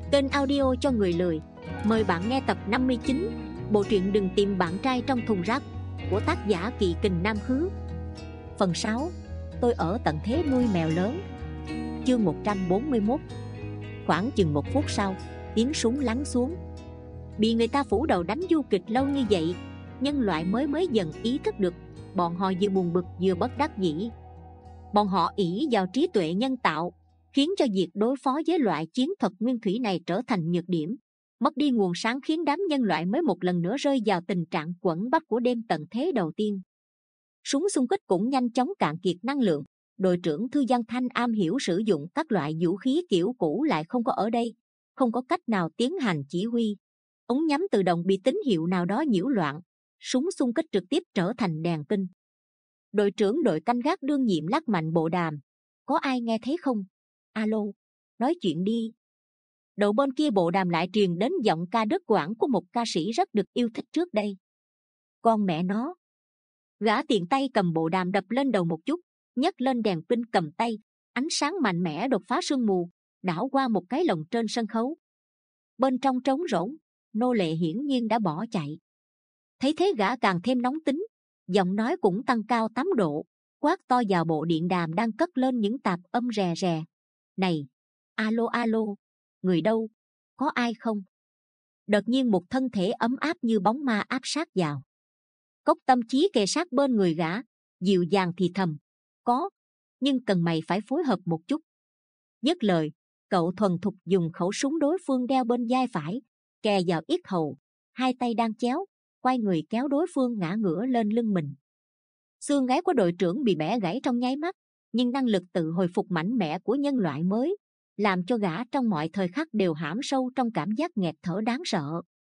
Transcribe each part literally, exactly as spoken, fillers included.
Kênh audio cho người lười. Mời bạn nghe tập năm mươi chín, bộ truyện Đừng tìm bạn trai trong thùng rác của tác giả Kỵ Kình Nam Khứ. Phần sáu. Tôi ở tận thế nuôi mèo lớn. Chương một trăm bốn mươi mốt. Khoảng chừng một phút sau, tiếng súng lắng xuống. Bị người ta phủ đầu đánh du kịch lâu như vậy, nhân loại mới mới dần ý thức được. Bọn họ vừa buồn bực vừa bất đắc dĩ. Bọn họ ỷ vào trí tuệ nhân tạo, khiến cho việc đối phó với loại chiến thuật nguyên thủy này trở thành nhược điểm. Mất đi nguồn sáng khiến đám nhân loại mới một lần nữa rơi vào tình trạng quẫn bách của đêm tận thế đầu tiên. Súng xung kích cũng nhanh chóng cạn kiệt năng lượng. Đội trưởng Thư Văn Thanh am hiểu sử dụng các loại vũ khí kiểu cũ lại không có ở đây, không có cách nào tiến hành chỉ huy. Ống nhắm tự động bị tín hiệu nào đó nhiễu loạn, súng xung kích trực tiếp trở thành đèn pin. Đội trưởng đội canh gác đương nhiệm lắc mạnh bộ đàm. Có ai nghe thấy không? Alo, nói chuyện đi. Đầu bên kia bộ đàm lại truyền đến giọng ca đứt quãng của một ca sĩ rất được yêu thích trước đây. Con mẹ nó. Gã tiện tay cầm bộ đàm đập lên đầu một chút, nhấc lên đèn pin cầm tay, ánh sáng mạnh mẽ đột phá sương mù, đảo qua một cái lồng trên sân khấu. Bên trong trống rỗng, nô lệ hiển nhiên đã bỏ chạy. Thấy thế gã càng thêm nóng tính, giọng nói cũng tăng cao tám độ, quát to vào bộ điện đàm đang cất lên những tạp âm rè rè. Này, alo alo, người đâu, có ai không? Đột nhiên một thân thể ấm áp như bóng ma áp sát vào. Cốc Tâm Chí kề sát bên người gã, dịu dàng thì thầm, có, nhưng cần mày phải phối hợp một chút. Dứt lời, cậu thuần thục dùng khẩu súng đối phương đeo bên vai phải, kè vào yết hầu, hai tay đang chéo, quay người kéo đối phương ngã ngửa lên lưng mình. Xương gáy của đội trưởng bị bẻ gãy trong nháy mắt, nhưng năng lực tự hồi phục mạnh mẽ của nhân loại mới làm cho gã trong mọi thời khắc đều hãm sâu trong cảm giác nghẹt thở đáng sợ.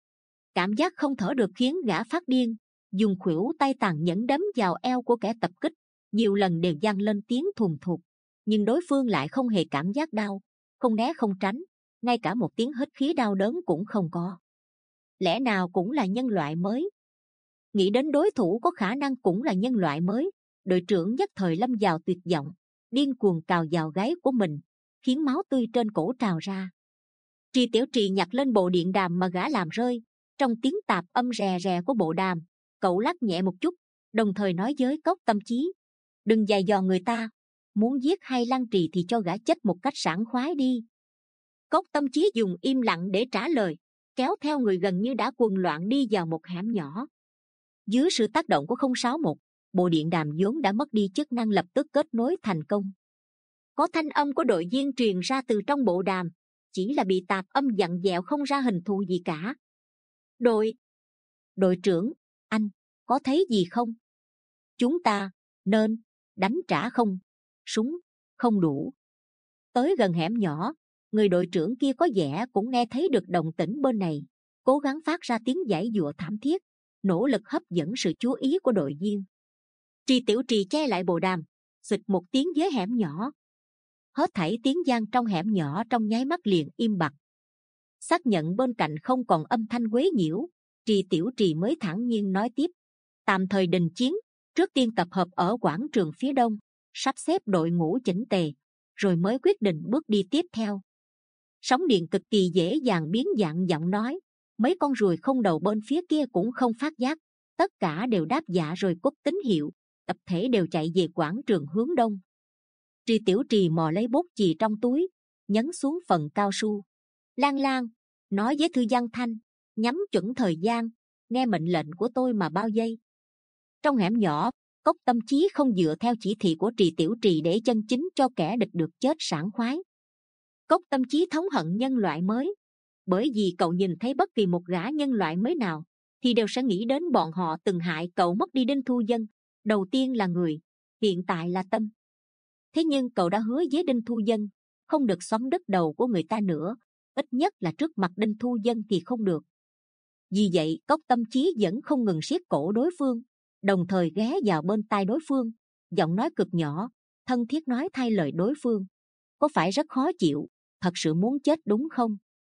Cảm giác không thở được khiến gã phát điên, dùng khuỷu tay tàn nhẫn đấm vào eo của kẻ tập kích, nhiều lần đều vang lên tiếng thùn thụt, nhưng đối phương lại không hề cảm giác đau, không né không tránh, ngay cả một tiếng hít khí đau đớn cũng không có. Lẽ nào cũng là nhân loại mới? Nghĩ đến đối thủ có khả năng cũng là nhân loại mới, đội trưởng nhất thời lâm vào tuyệt vọng, điên cuồng cào vào gáy của mình, khiến máu tươi trên cổ trào ra. Tri Tiểu Trì nhặt lên bộ điện đàm mà gã làm rơi, trong tiếng tạp âm rè rè của bộ đàm, cậu lắc nhẹ một chút, đồng thời nói với Cốc Tâm Chí, đừng giày dò người ta, muốn giết hay lăng trì thì cho gã chết một cách sảng khoái đi. Cốc Tâm Chí dùng im lặng để trả lời, kéo theo người gần như đã cuồng loạn đi vào một hẻm nhỏ. Dưới sự tác động của không sáu một, bộ điện đàm vốn đã mất đi chức năng lập tức kết nối thành công. Có thanh âm của đội viên truyền ra từ trong bộ đàm, chỉ là bị tạp âm dặn dẹo không ra hình thù gì cả. Đội, đội trưởng, anh, có thấy gì không? Chúng ta nên đánh trả không? Súng không đủ. Tới gần hẻm nhỏ, người đội trưởng kia có vẻ cũng nghe thấy được động tĩnh bên này, cố gắng phát ra tiếng giãy giụa thảm thiết, nỗ lực hấp dẫn sự chú ý của đội viên. Tri Tiểu Trì che lại bộ đàm, xịt một tiếng dưới hẻm nhỏ. Hết thảy tiếng vang trong hẻm nhỏ trong nháy mắt liền im bặt. Xác nhận bên cạnh không còn âm thanh quấy nhiễu, Tri Tiểu Trì mới thản nhiên nói tiếp, tạm thời đình chiến, trước tiên tập hợp ở quảng trường phía đông, sắp xếp đội ngũ chỉnh tề, rồi mới quyết định bước đi tiếp theo. Sóng điện cực kỳ dễ dàng biến dạng giọng nói, mấy con ruồi không đầu bên phía kia cũng không phát giác, tất cả đều đáp dạ rồi cúp tín hiệu, tập thể đều chạy về quảng trường hướng đông. Tri Tiểu Trì mò lấy bút chì trong túi, nhấn xuống phần cao su. Lan Lan, nói với Thư Văn Thanh, nhắm chuẩn thời gian, nghe mệnh lệnh của tôi mà bao giây. Trong hẻm nhỏ, Cốc Tâm Chí không dựa theo chỉ thị của Tri Tiểu Trì để chân chính cho kẻ địch được chết sảng khoái. Cốc Tâm Chí thống hận nhân loại mới, bởi vì cậu nhìn thấy bất kỳ một gã nhân loại mới nào thì đều sẽ nghĩ đến bọn họ từng hại cậu mất đi Đinh Thu Vân. Đầu tiên là người, hiện tại là tâm. Thế nhưng cậu đã hứa với Đinh Thu Vân không được xoắn đứt đầu của người ta nữa, ít nhất là trước mặt Đinh Thu Vân thì không được. Vì vậy Cốc Tâm Chí vẫn không ngừng siết cổ đối phương, đồng thời ghé vào bên tai đối phương, giọng nói cực nhỏ, thân thiết nói thay lời đối phương, có phải rất khó chịu, thật sự muốn chết đúng không?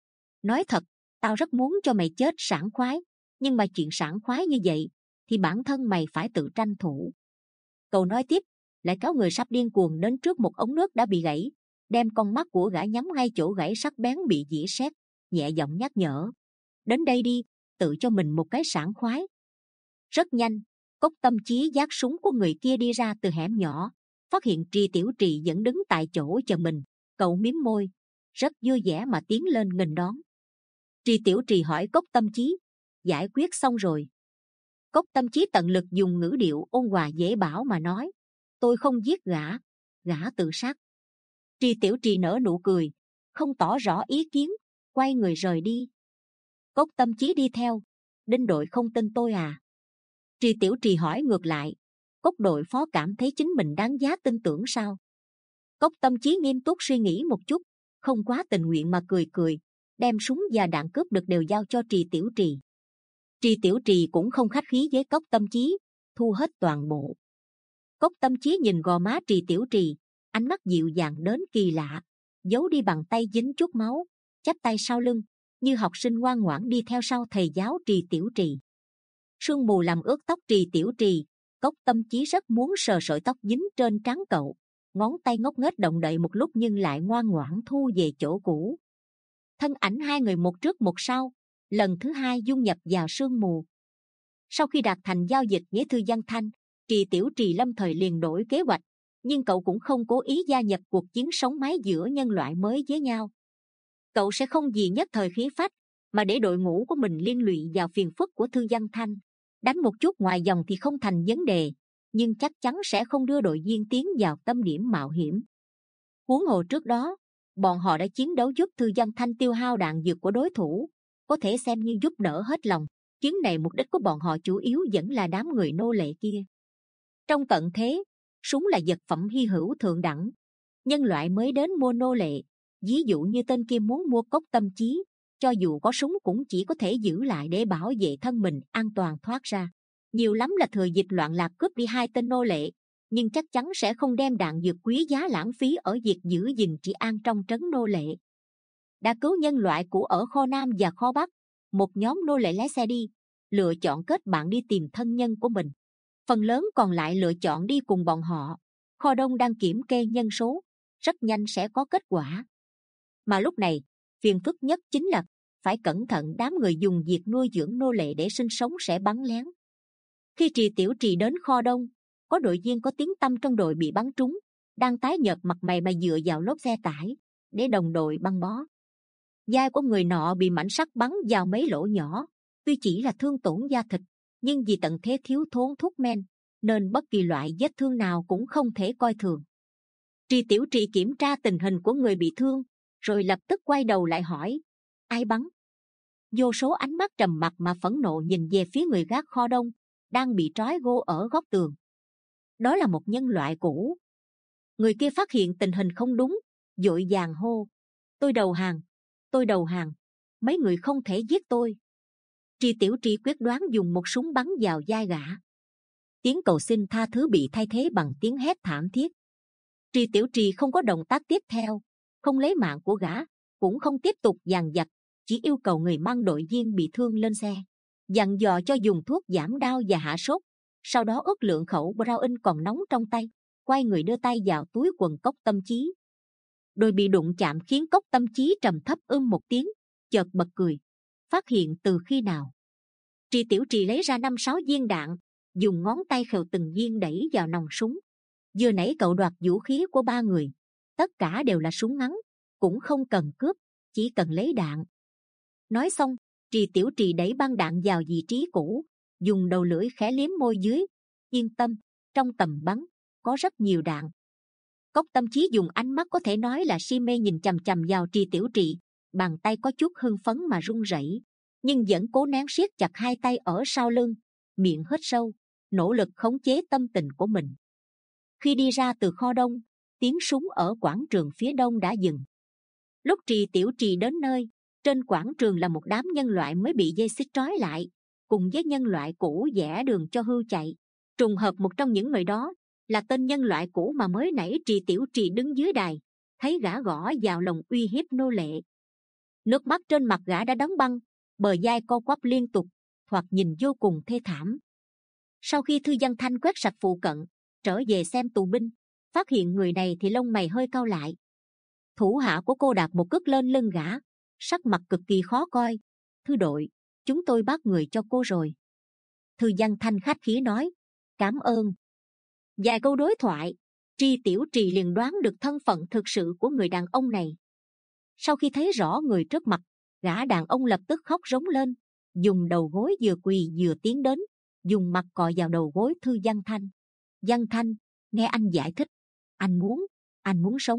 Nói thật, tao rất muốn cho mày chết sảng khoái, nhưng mà chuyện sảng khoái như vậy thì bản thân mày phải tự tranh thủ. Cậu nói tiếp, lại kéo người sắp điên cuồng đến trước một ống nước đã bị gãy, đem con mắt của gã nhắm ngay chỗ gãy sắc bén bị dỉ sét, nhẹ giọng nhắc nhở. Đến đây đi, tự cho mình một cái sảng khoái. Rất nhanh, Cốc Tâm Chí vác súng của người kia đi ra từ hẻm nhỏ, phát hiện Tri Tiểu Trì vẫn đứng tại chỗ chờ mình. Cậu mím môi, rất vui vẻ mà tiến lên nghênh đón. Tri Tiểu Trì hỏi Cốc Tâm Chí, giải quyết xong rồi? Cốc Tâm Chí tận lực dùng ngữ điệu ôn hòa dễ bảo mà nói, tôi không giết gã, gã tự sát. Tri Tiểu Trì nở nụ cười, không tỏ rõ ý kiến, quay người rời đi. Cốc Tâm Chí đi theo, Đinh đội không tin tôi à? Tri Tiểu Trì hỏi ngược lại, Cốc đội phó cảm thấy chính mình đáng giá tin tưởng sao? Cốc Tâm Chí nghiêm túc suy nghĩ một chút, không quá tình nguyện mà cười cười, đem súng và đạn cướp được đều giao cho Tri Tiểu Trì. Tri Tiểu Trì cũng không khách khí với Cốc Tâm Chí, thu hết toàn bộ. Cốc Tâm Chí nhìn gò má Tri Tiểu Trì, ánh mắt dịu dàng đến kỳ lạ, giấu đi bằng tay dính chút máu, chắp tay sau lưng, như học sinh ngoan ngoãn đi theo sau thầy giáo Tri Tiểu Trì. Sương mù làm ướt tóc Tri Tiểu Trì, Cốc Tâm Chí rất muốn sờ sợi tóc dính trên trán cậu, ngón tay ngốc nghếch động đậy một lúc nhưng lại ngoan ngoãn thu về chỗ cũ. Thân ảnh hai người một trước một sau, lần thứ hai dung nhập vào sương mù. Sau khi đạt thành giao dịch với Thư Văn Thanh, Tri Tiểu Trì lâm thời liền đổi kế hoạch, nhưng cậu cũng không cố ý gia nhập cuộc chiến sống mái giữa nhân loại mới với nhau. Cậu sẽ không vì nhất thời khí phách mà để đội ngũ của mình liên lụy vào phiền phức của Thư Văn Thanh. Đánh một chút ngoài dòng thì không thành vấn đề, nhưng chắc chắn sẽ không đưa đội viên tiến vào tâm điểm mạo hiểm. Huống hồ trước đó, bọn họ đã chiến đấu giúp Thư Văn Thanh tiêu hao đạn dược của đối thủ, có thể xem như giúp đỡ hết lòng. Chuyến này mục đích của bọn họ chủ yếu vẫn là đám người nô lệ kia. Trong tận thế, súng là vật phẩm hy hữu thượng đẳng. Nhân loại mới đến mua nô lệ, ví dụ như tên kia muốn mua Cốc Tâm Chí, cho dù có súng cũng chỉ có thể giữ lại để bảo vệ thân mình an toàn thoát ra. Nhiều lắm là thừa dịp loạn lạc cướp đi hai tên nô lệ, nhưng chắc chắn sẽ không đem đạn dược quý giá lãng phí ở việc giữ gìn trị an trong trấn nô lệ. Đã cứu nhân loại cũ ở kho Nam và kho Bắc, một nhóm nô lệ lái xe đi, lựa chọn kết bạn đi tìm thân nhân của mình. Phần lớn còn lại lựa chọn đi cùng bọn họ. Kho Đông đang kiểm kê nhân số, rất nhanh sẽ có kết quả. Mà lúc này, phiền phức nhất chính là phải cẩn thận đám người dùng việc nuôi dưỡng nô lệ để sinh sống sẽ bắn lén. Khi Tri Tiểu Trì đến kho Đông, có đội viên có tiếng tăm trong đội bị bắn trúng, đang tái nhợt mặt mày mà dựa vào lốp xe tải để đồng đội băng bó. Vai của người nọ bị mảnh sắt bắn vào mấy lỗ nhỏ, tuy chỉ là thương tổn da thịt, nhưng vì tận thế thiếu thốn thuốc men, nên bất kỳ loại vết thương nào cũng không thể coi thường. Tri Tiểu Trì kiểm tra tình hình của người bị thương, rồi lập tức quay đầu lại hỏi, ai bắn? Vô số ánh mắt trầm mặc mà phẫn nộ nhìn về phía người gác kho Đông, đang bị trói gô ở góc tường. Đó là một nhân loại cũ. Người kia phát hiện tình hình không đúng, vội vàng hô, tôi đầu hàng, tôi đầu hàng, mấy người không thể giết tôi. Tri Tiểu Trì quyết đoán dùng một súng bắn vào vai gã. Tiếng cầu xin tha thứ bị thay thế bằng tiếng hét thảm thiết. Tri Tiểu Trì không có động tác tiếp theo, không lấy mạng của gã, cũng không tiếp tục dàn vặt, chỉ yêu cầu người mang đội viên bị thương lên xe, dặn dò cho dùng thuốc giảm đau và hạ sốt. Sau đó ước lượng khẩu Brown còn nóng trong tay, quay người đưa tay vào túi quần Cốc Tâm Chí. Đôi bị đụng chạm khiến Cốc Tâm Chí trầm thấp ưm một tiếng, chợt bật cười. Phát hiện từ khi nào? Tri Tiểu Trì lấy ra năm sáu viên đạn, dùng ngón tay khều từng viên đẩy vào nòng súng. Vừa nãy cậu đoạt vũ khí của ba người, tất cả đều là súng ngắn, cũng không cần cướp, chỉ cần lấy đạn. Nói xong, Tri Tiểu Trì đẩy băng đạn vào vị trí cũ, dùng đầu lưỡi khẽ liếm môi dưới. Yên tâm, trong tầm bắn có rất nhiều đạn. Cốc Tâm Chí dùng ánh mắt có thể nói là si mê nhìn chằm chằm vào Tri Tiểu Trì, bàn tay có chút hưng phấn mà run rẩy, nhưng vẫn cố nén siết chặt hai tay ở sau lưng, miệng hít sâu, nỗ lực khống chế tâm tình của mình. Khi đi ra từ kho Đông, tiếng súng ở quảng trường phía đông đã dừng. Lúc Tri Tiểu Trì đến nơi, trên quảng trường là một đám nhân loại mới bị dây xích trói lại, cùng với nhân loại cũ vẽ đường cho hưu chạy. Trùng hợp một trong những người đó là tên nhân loại cũ mà mới nãy Tri Tiểu Trì đứng dưới đài, thấy gã gõ vào lòng uy hiếp nô lệ. Nước mắt trên mặt gã đã đóng băng, bờ vai co quắp liên tục, thoạt nhìn vô cùng thê thảm. Sau khi Thư Văn Thanh quét sạch phụ cận, trở về xem tù binh, phát hiện người này thì lông mày hơi cau lại. Thủ hạ của cô đạp một cước lên lưng gã, sắc mặt cực kỳ khó coi. Thư đội, chúng tôi bắt người cho cô rồi. Thư Văn Thanh khách khí nói. Cảm ơn. Vài câu đối thoại, Tri Tiểu Trì liền đoán được thân phận thực sự của người đàn ông này. Sau khi thấy rõ người trước mặt, gã đàn ông lập tức khóc rống lên, dùng đầu gối vừa quỳ vừa tiến đến, dùng mặt cọ vào đầu gối Thư Văn Thanh. Văn Thanh, nghe anh giải thích. Anh muốn, anh muốn sống.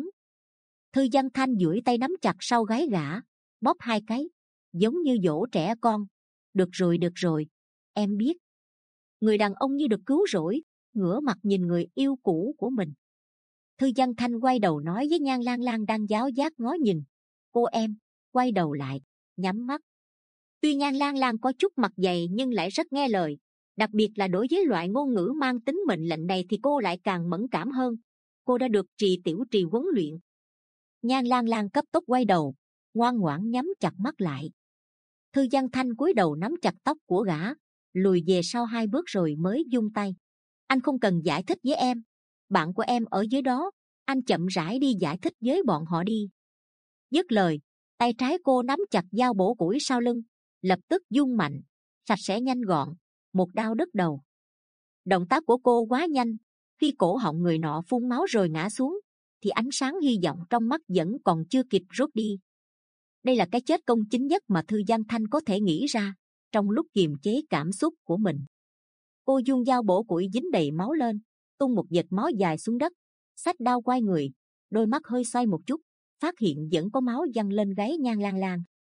Thư Văn Thanh duỗi tay nắm chặt sau gáy gã, bóp hai cái, giống như dỗ trẻ con. Được rồi, được rồi, em biết. Người đàn ông như được cứu rỗi, ngửa mặt nhìn người yêu cũ của mình. Thư Văn Thanh quay đầu nói với Nhan Lang Lang đang giáo giác ngó nhìn. Cô em, quay đầu lại, nhắm mắt. Tuy Nhan Lang Lang có chút mặt dày nhưng lại rất nghe lời. Đặc biệt là đối với loại ngôn ngữ mang tính mệnh lệnh này thì cô lại càng mẫn cảm hơn. Cô đã được Trì Tiểu Trì huấn luyện. Nhan Lang Lang cấp tốc quay đầu, ngoan ngoãn nhắm chặt mắt lại. Thư Văn Thanh cúi đầu nắm chặt tóc của gã, lùi về sau hai bước rồi mới vung tay. Anh không cần giải thích với em. Bạn của em ở dưới đó, anh chậm rãi đi giải thích với bọn họ đi. Dứt lời, tay trái cô nắm chặt dao bổ củi sau lưng, lập tức vung mạnh, sạch sẽ nhanh gọn, một đao đứt đầu. Động tác của cô quá nhanh, khi cổ họng người nọ phun máu rồi ngã xuống, thì ánh sáng hy vọng trong mắt vẫn còn chưa kịp rút đi. Đây là cái chết công chính nhất mà Thư Văn Thanh có thể nghĩ ra trong lúc kiềm chế cảm xúc của mình. Cô dung dao bổ củi dính đầy máu lên, tung một vệt máu dài xuống đất, xách đao quay người, đôi mắt hơi xoay một chút, phát hiện vẫn có máu văng lên gáy Nhan Lang Lang.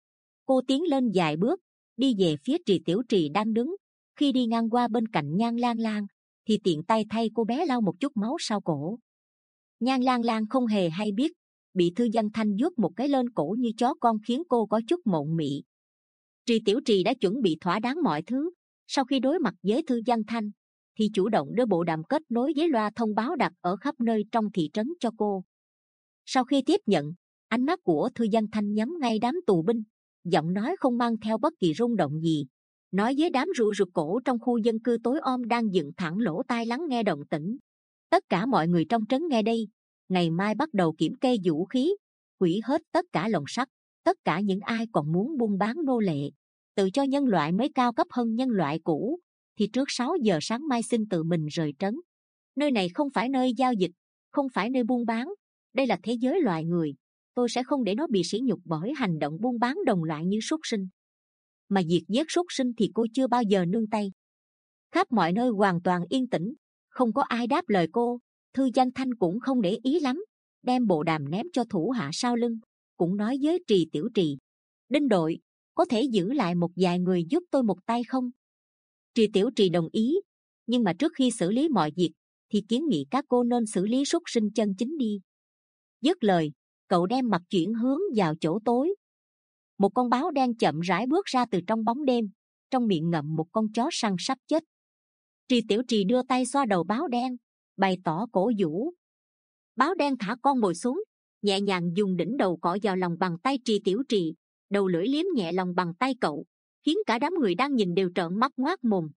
Cô tiến lên vài bước, đi về phía Trì Tiểu Trì đang đứng. Khi đi ngang qua bên cạnh Nhan Lang Lang, thì tiện tay thay cô bé lau một chút máu sau cổ. Nhan Lang Lang không hề hay biết, bị Thư Văn Thanh vuốt một cái lên cổ như chó con khiến cô có chút mộng mị. Trì Tiểu Trì đã chuẩn bị thỏa đáng mọi thứ. Sau khi đối mặt với Thư Văn Thanh, thì chủ động đưa bộ đàm kết nối với loa thông báo đặt ở khắp nơi trong thị trấn cho cô. Sau khi tiếp nhận, ánh mắt của Thư Văn Thanh nhắm ngay đám tù binh, giọng nói không mang theo bất kỳ rung động gì, nói với đám rùa rụt cổ trong khu dân cư tối om đang dựng thẳng lỗ tai lắng nghe động tĩnh. Tất cả mọi người trong trấn nghe đây, ngày mai bắt đầu kiểm kê vũ khí, hủy hết tất cả lồng sắt, tất cả những ai còn muốn buôn bán nô lệ, tự cho nhân loại mới cao cấp hơn nhân loại cũ, thì trước sáu giờ sáng mai xin tự mình rời trấn. Nơi này không phải nơi giao dịch, không phải nơi buôn bán, đây là thế giới loài người. Tôi sẽ không để nó bị sỉ nhục bởi hành động buôn bán đồng loại như súc sinh. Mà diệt giết súc sinh thì cô chưa bao giờ nương tay. Khắp mọi nơi hoàn toàn yên tĩnh, không có ai đáp lời cô. Thư Văn Thanh cũng không để ý lắm, đem bộ đàm ném cho thủ hạ sau lưng, cũng nói với Trì Tiểu Trì. Đinh đội, có thể giữ lại một vài người giúp tôi một tay không? Trì Tiểu Trì đồng ý, nhưng mà trước khi xử lý mọi việc thì kiến nghị các cô nên xử lý súc sinh chân chính đi. Dứt lời, cậu đem mặt chuyển hướng vào chỗ tối. Một con báo đen chậm rãi bước ra từ trong bóng đêm, trong miệng ngậm một con chó săn sắp chết. Trì Tiểu Trì đưa tay xoa đầu báo đen, bày tỏ cổ vũ. Báo đen thả con mồi xuống, nhẹ nhàng dùng đỉnh đầu cọ vào lòng bàn tay Trì Tiểu Trì, đầu lưỡi liếm nhẹ lòng bàn tay cậu, khiến cả đám người đang nhìn đều trợn mắt ngoác mồm.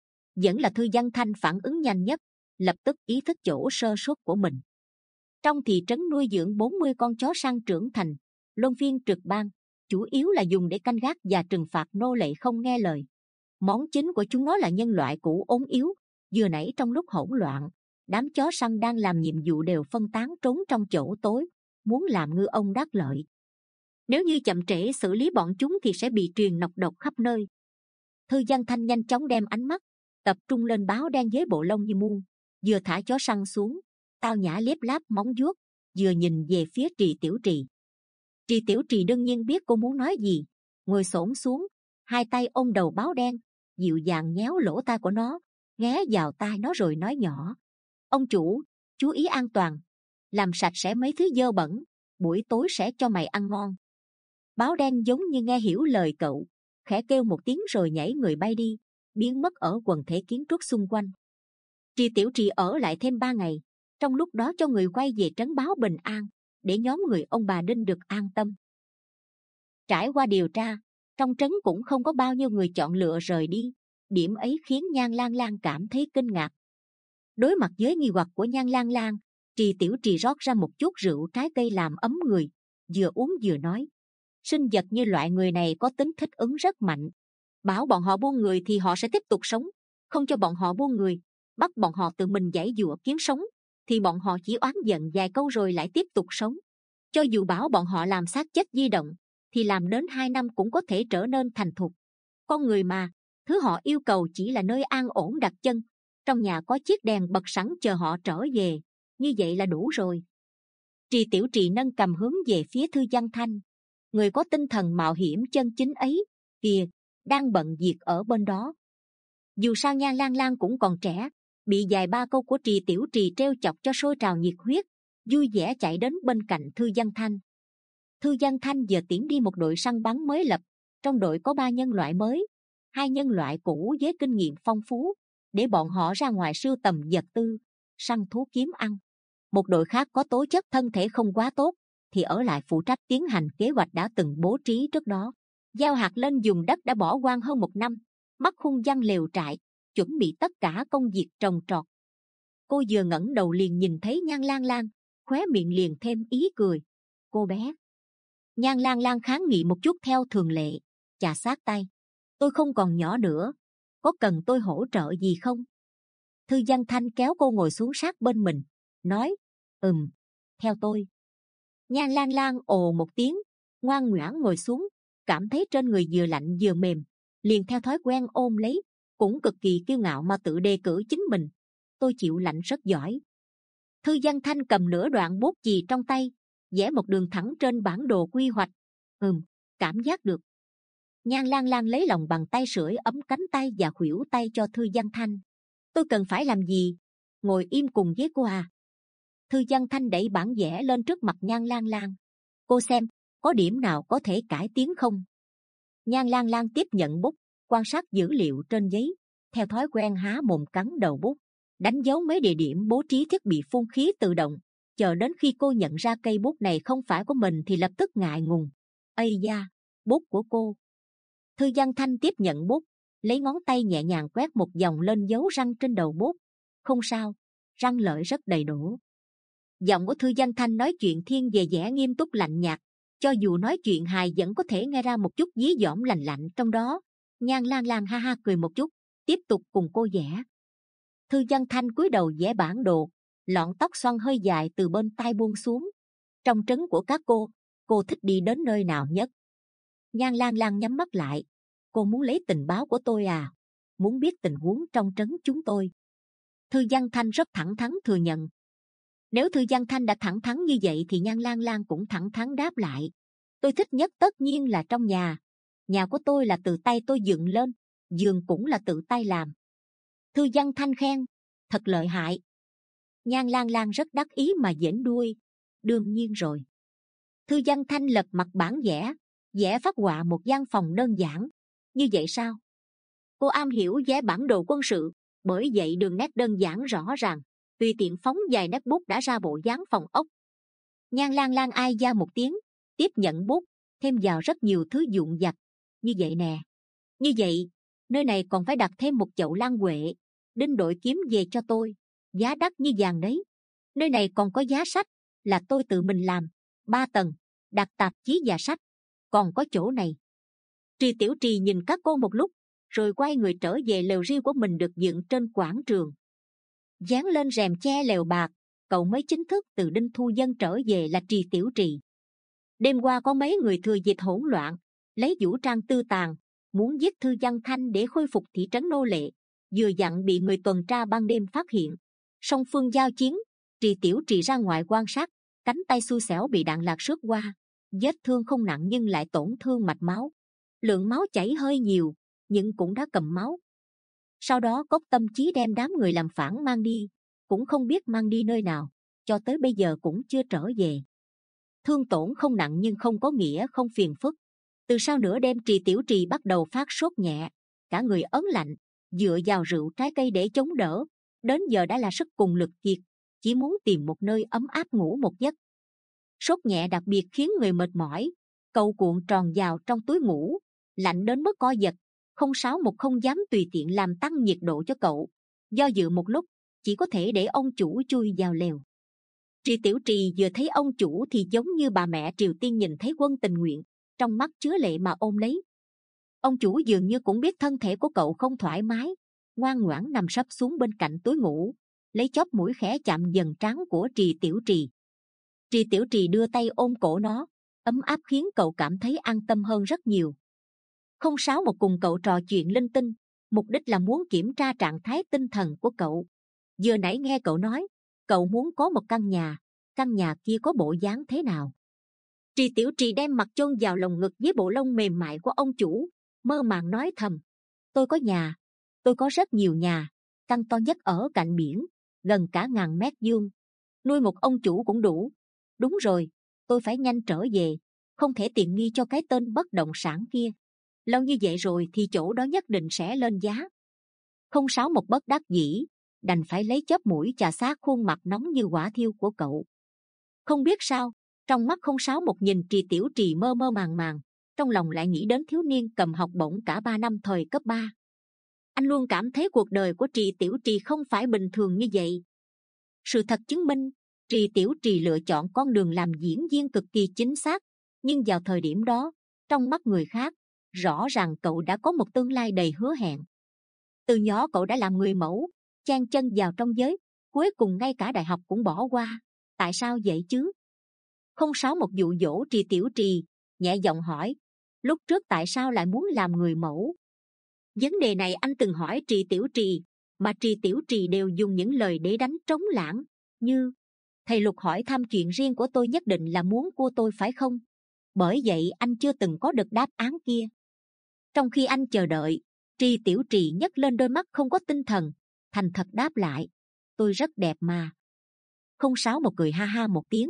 Vẫn là Thư Văn Thanh phản ứng nhanh nhất, lập tức ý thức chỗ sơ suất của mình. Trong thị trấn nuôi dưỡng bốn mươi con chó săn trưởng thành, luân phiên trực ban, chủ yếu là dùng để canh gác và trừng phạt nô lệ không nghe lời. Món chính của chúng nó là nhân loại cũ ốm yếu. Vừa nãy trong lúc hỗn loạn, đám chó săn đang làm nhiệm vụ đều phân tán trốn trong chỗ tối, muốn làm ngư ông đắc lợi. Nếu như chậm trễ xử lý bọn chúng thì sẽ bị truyền nọc độc khắp nơi. Thư Văn Thanh nhanh chóng đem ánh mắt tập trung lên báo đen với bộ lông như muôn, vừa thả chó săn xuống, tao nhã liếp láp móng vuốt, vừa nhìn về phía Trì Tiểu Trì. Trì Tiểu Trì đương nhiên biết cô muốn nói gì, ngồi xổm xuống, hai tay ôm đầu báo đen, dịu dàng nhéo lỗ tai của nó, ghé vào tai nó rồi nói nhỏ: ông chủ, chú ý an toàn, làm sạch sẽ mấy thứ dơ bẩn, buổi tối sẽ cho mày ăn ngon. Báo đen giống như nghe hiểu lời cậu, khẽ kêu một tiếng rồi nhảy người bay đi, biến mất ở quần thể kiến trúc xung quanh. Trì Tiểu Trì ở lại thêm ba ngày, trong lúc đó cho người quay về trấn báo bình an, để nhóm người ông bà Đinh được an tâm. Trải qua điều tra, trong trấn cũng không có bao nhiêu người chọn lựa rời đi. Điểm ấy khiến Nhan Lang Lang cảm thấy kinh ngạc. Đối mặt với nghi hoặc của Nhan Lang Lang, Trì Tiểu Trì rót ra một chút rượu trái cây làm ấm người, vừa uống vừa nói: Sinh vật như loại người này có tính thích ứng rất mạnh. Bảo bọn họ buông người thì họ sẽ tiếp tục sống, không cho bọn họ buông người, bắt bọn họ tự mình giãy giụa kiếm sống, thì bọn họ chỉ oán giận vài câu rồi lại tiếp tục sống. Cho dù bảo bọn họ làm xác chết di động, thì làm đến hai năm cũng có thể trở nên thành thục. Con người mà, thứ họ yêu cầu chỉ là nơi an ổn đặt chân, trong nhà có chiếc đèn bật sẵn chờ họ trở về, như vậy là đủ rồi. Trì Tiểu Trì nâng cầm hướng về phía Thư Văn Thanh. Người có tinh thần mạo hiểm chân chính ấy, kìa, đang bận việc ở bên đó. Dù sao Nhan Lang Lang cũng còn trẻ, bị vài ba câu của Trì Tiểu Trì trêu chọc cho sôi trào nhiệt huyết, vui vẻ chạy đến bên cạnh Thư Văn Thanh. Thư Văn Thanh giờ tiễn đi một đội săn bắn mới lập, trong đội có ba nhân loại mới, hai nhân loại cũ với kinh nghiệm phong phú, để bọn họ ra ngoài sưu tầm vật tư, săn thú kiếm ăn. Một đội khác có tố chất thân thể không quá tốt, thì ở lại phụ trách tiến hành kế hoạch đã từng bố trí trước đó. Gieo hạt lên vùng đất đã bỏ hoang hơn một năm, mắc hung văn lều trại, chuẩn bị tất cả công việc trồng trọt. Cô vừa ngẩng đầu liền nhìn thấy Nhan Lang Lang, khóe miệng liền thêm ý cười. Cô bé. Nhan Lang Lang kháng nghị một chút theo thường lệ, chà sát tay. Tôi không còn nhỏ nữa, có cần tôi hỗ trợ gì không? Thư Văn Thanh kéo cô ngồi xuống sát bên mình, nói, ừm, theo tôi. Nhan Lang Lang ồ một tiếng, ngoan ngoãn ngồi xuống, cảm thấy trên người vừa lạnh vừa mềm, liền theo thói quen ôm lấy, cũng cực kỳ kiêu ngạo mà tự đề cử chính mình. Tôi chịu lạnh rất giỏi. Thư Văn Thanh cầm nửa đoạn bút chì trong tay, vẽ một đường thẳng trên bản đồ quy hoạch. Ừm, cảm giác được. Nhan Lang Lang lấy lòng bằng tay sưởi ấm cánh tay và khuỷu tay cho Thư Văn Thanh. Tôi cần phải làm gì? Ngồi im cùng với cô à? Thư Văn Thanh đẩy bản vẽ lên trước mặt Nhan Lang Lang. Cô xem, có điểm nào có thể cải tiến không? Nhan Lang Lang tiếp nhận bút, quan sát dữ liệu trên giấy, theo thói quen há mồm cắn đầu bút, đánh dấu mấy địa điểm bố trí thiết bị phun khí tự động. Chờ đến khi cô nhận ra cây bút này không phải của mình thì lập tức ngại ngùng. Ây da, bút của cô. Thư Văn Thanh tiếp nhận bút, lấy ngón tay nhẹ nhàng quét một dòng lên dấu răng trên đầu bút. Không sao, răng lợi rất đầy đủ. Giọng của Thư Văn Thanh nói chuyện thiên về vẻ nghiêm túc lạnh nhạt, cho dù nói chuyện hài vẫn có thể nghe ra một chút dí dỏm lành lạnh trong đó. Nhan Lang Lang ha ha cười một chút, tiếp tục cùng cô vẽ. Thư Văn Thanh cúi đầu vẽ bản đồ, lọn tóc xoăn hơi dài từ bên tai buông xuống. Trong trấn của các cô, cô thích đi đến nơi nào nhất? Nhan Lang Lang nhắm mắt lại. Cô muốn lấy tình báo của tôi à? Muốn biết tình huống trong trấn chúng tôi? Thư Văn Thanh rất thẳng thắn thừa nhận. Nếu Thư Văn Thanh đã thẳng thắn như vậy thì Nhan Lang Lang cũng thẳng thắn đáp lại. Tôi thích nhất tất nhiên là trong nhà. Nhà của tôi là từ tay tôi dựng lên, giường cũng là tự tay làm. Thư Văn Thanh khen, thật lợi hại. Nhan Lang Lang rất đắc ý mà giễnh đuôi. Đương nhiên rồi. Thư Văn Thanh lật mặt bản vẽ, vẽ phác họa một gian phòng đơn giản. Như vậy sao? Cô am hiểu vẽ bản đồ quân sự, bởi vậy đường nét đơn giản rõ ràng, tùy tiện phóng vài nét bút đã ra bộ dáng phòng ốc. Nhan Lang Lang ai ra một tiếng, tiếp nhận bút, thêm vào rất nhiều thứ dụng vặt. Như vậy nè, như vậy, nơi này còn phải đặt thêm một chậu lan huệ. Đinh đội kiếm về cho tôi, giá đắt như vàng đấy. Nơi này còn có giá sách, là tôi tự mình làm, ba tầng, đặt tạp chí và sách. Còn có chỗ này. Trì Tiểu Trì nhìn các cô một lúc, rồi quay người trở về lều riêu của mình được dựng trên quảng trường. Dán lên rèm che lều bạc, cậu mới chính thức từ Đinh Thu Dân trở về là Trì Tiểu Trì. Đêm qua có mấy người thừa dịp hỗn loạn, lấy vũ trang tư tàn, muốn giết Thư Văn Thanh để khôi phục thị trấn nô lệ, vừa dặn bị người tuần tra ban đêm phát hiện. Song phương giao chiến, Trì Tiểu Trì ra ngoài quan sát, cánh tay xui xẻo bị đạn lạc rớt qua, vết thương không nặng nhưng lại tổn thương mạch máu, lượng máu chảy hơi nhiều, nhưng cũng đã cầm máu. Sau đó Cốc Tâm Chí đem đám người làm phản mang đi, cũng không biết mang đi nơi nào, cho tới bây giờ cũng chưa trở về. Thương tổn không nặng nhưng không có nghĩa không phiền phức. Từ sau nửa đêm Trì Tiểu Trì bắt đầu phát sốt nhẹ, cả người ớn lạnh, dựa vào rượu trái cây để chống đỡ, đến giờ đã là sức cùng lực kiệt, chỉ muốn tìm một nơi ấm áp ngủ một giấc. Sốt nhẹ đặc biệt khiến người mệt mỏi, cậu cuộn tròn vào trong túi ngủ, lạnh đến mức co giật. Không sáu một không dám tùy tiện làm tăng nhiệt độ cho cậu, do dự một lúc, chỉ có thể để ông chủ chui vào lều. Trì Tiểu Trì vừa thấy ông chủ thì giống như bà mẹ Triều Tiên nhìn thấy quân tình nguyện, trong mắt chứa lệ mà ôm lấy. Ông chủ dường như cũng biết thân thể của cậu không thoải mái, ngoan ngoãn nằm sấp xuống bên cạnh túi ngủ, lấy chóp mũi khẽ chạm dần trán của Trì Tiểu Trì. Trì Tiểu Trì đưa tay ôm cổ nó, ấm áp khiến cậu cảm thấy an tâm hơn rất nhiều. Không sáu một cùng cậu trò chuyện linh tinh, mục đích là muốn kiểm tra trạng thái tinh thần của cậu. Vừa nãy nghe cậu nói, cậu muốn có một căn nhà, căn nhà kia có bộ dáng thế nào? Trì Tiểu Trì đem mặt chôn vào lồng ngực với bộ lông mềm mại của ông chủ, mơ màng nói thầm: tôi có nhà, tôi có rất nhiều nhà, căn to nhất ở cạnh biển, gần cả ngàn mét vuông, nuôi một ông chủ cũng đủ. Đúng rồi, tôi phải nhanh trở về, không thể tiện nghi cho cái tên bất động sản kia. Lâu như vậy rồi thì chỗ đó nhất định sẽ lên giá. Không sáu một bất đắc dĩ, đành phải lấy chóp mũi chà sát khuôn mặt nóng như hỏa thiêu của cậu. Không biết sao, trong mắt không sáu một nhìn Trì Tiểu Trì mơ mơ màng màng, trong lòng lại nghĩ đến thiếu niên cầm học bổng cả ba năm thời cấp ba. Anh luôn cảm thấy cuộc đời của Trì Tiểu Trì không phải bình thường như vậy. Sự thật chứng minh, Trì Tiểu Trì lựa chọn con đường làm diễn viên cực kỳ chính xác, nhưng vào thời điểm đó, trong mắt người khác, rõ ràng cậu đã có một tương lai đầy hứa hẹn. Từ nhỏ cậu đã làm người mẫu, chan chân vào trong giới, cuối cùng ngay cả đại học cũng bỏ qua. Tại sao vậy chứ? Không sáu một dụ dỗ Trì Tiểu Trì, nhẹ giọng hỏi: lúc trước tại sao lại muốn làm người mẫu? Vấn đề này anh từng hỏi Trì Tiểu Trì, mà Trì Tiểu Trì đều dùng những lời để đánh trống lãng, như: thầy Lục hỏi thăm chuyện riêng của tôi nhất định là muốn của tôi phải không? Bởi vậy anh chưa từng có được đáp án kia. Trong khi anh chờ đợi, Trì Tiểu Trì nhấc lên đôi mắt không có tinh thần, thành thật đáp lại: tôi rất đẹp mà. Không sáu một cười ha ha một tiếng: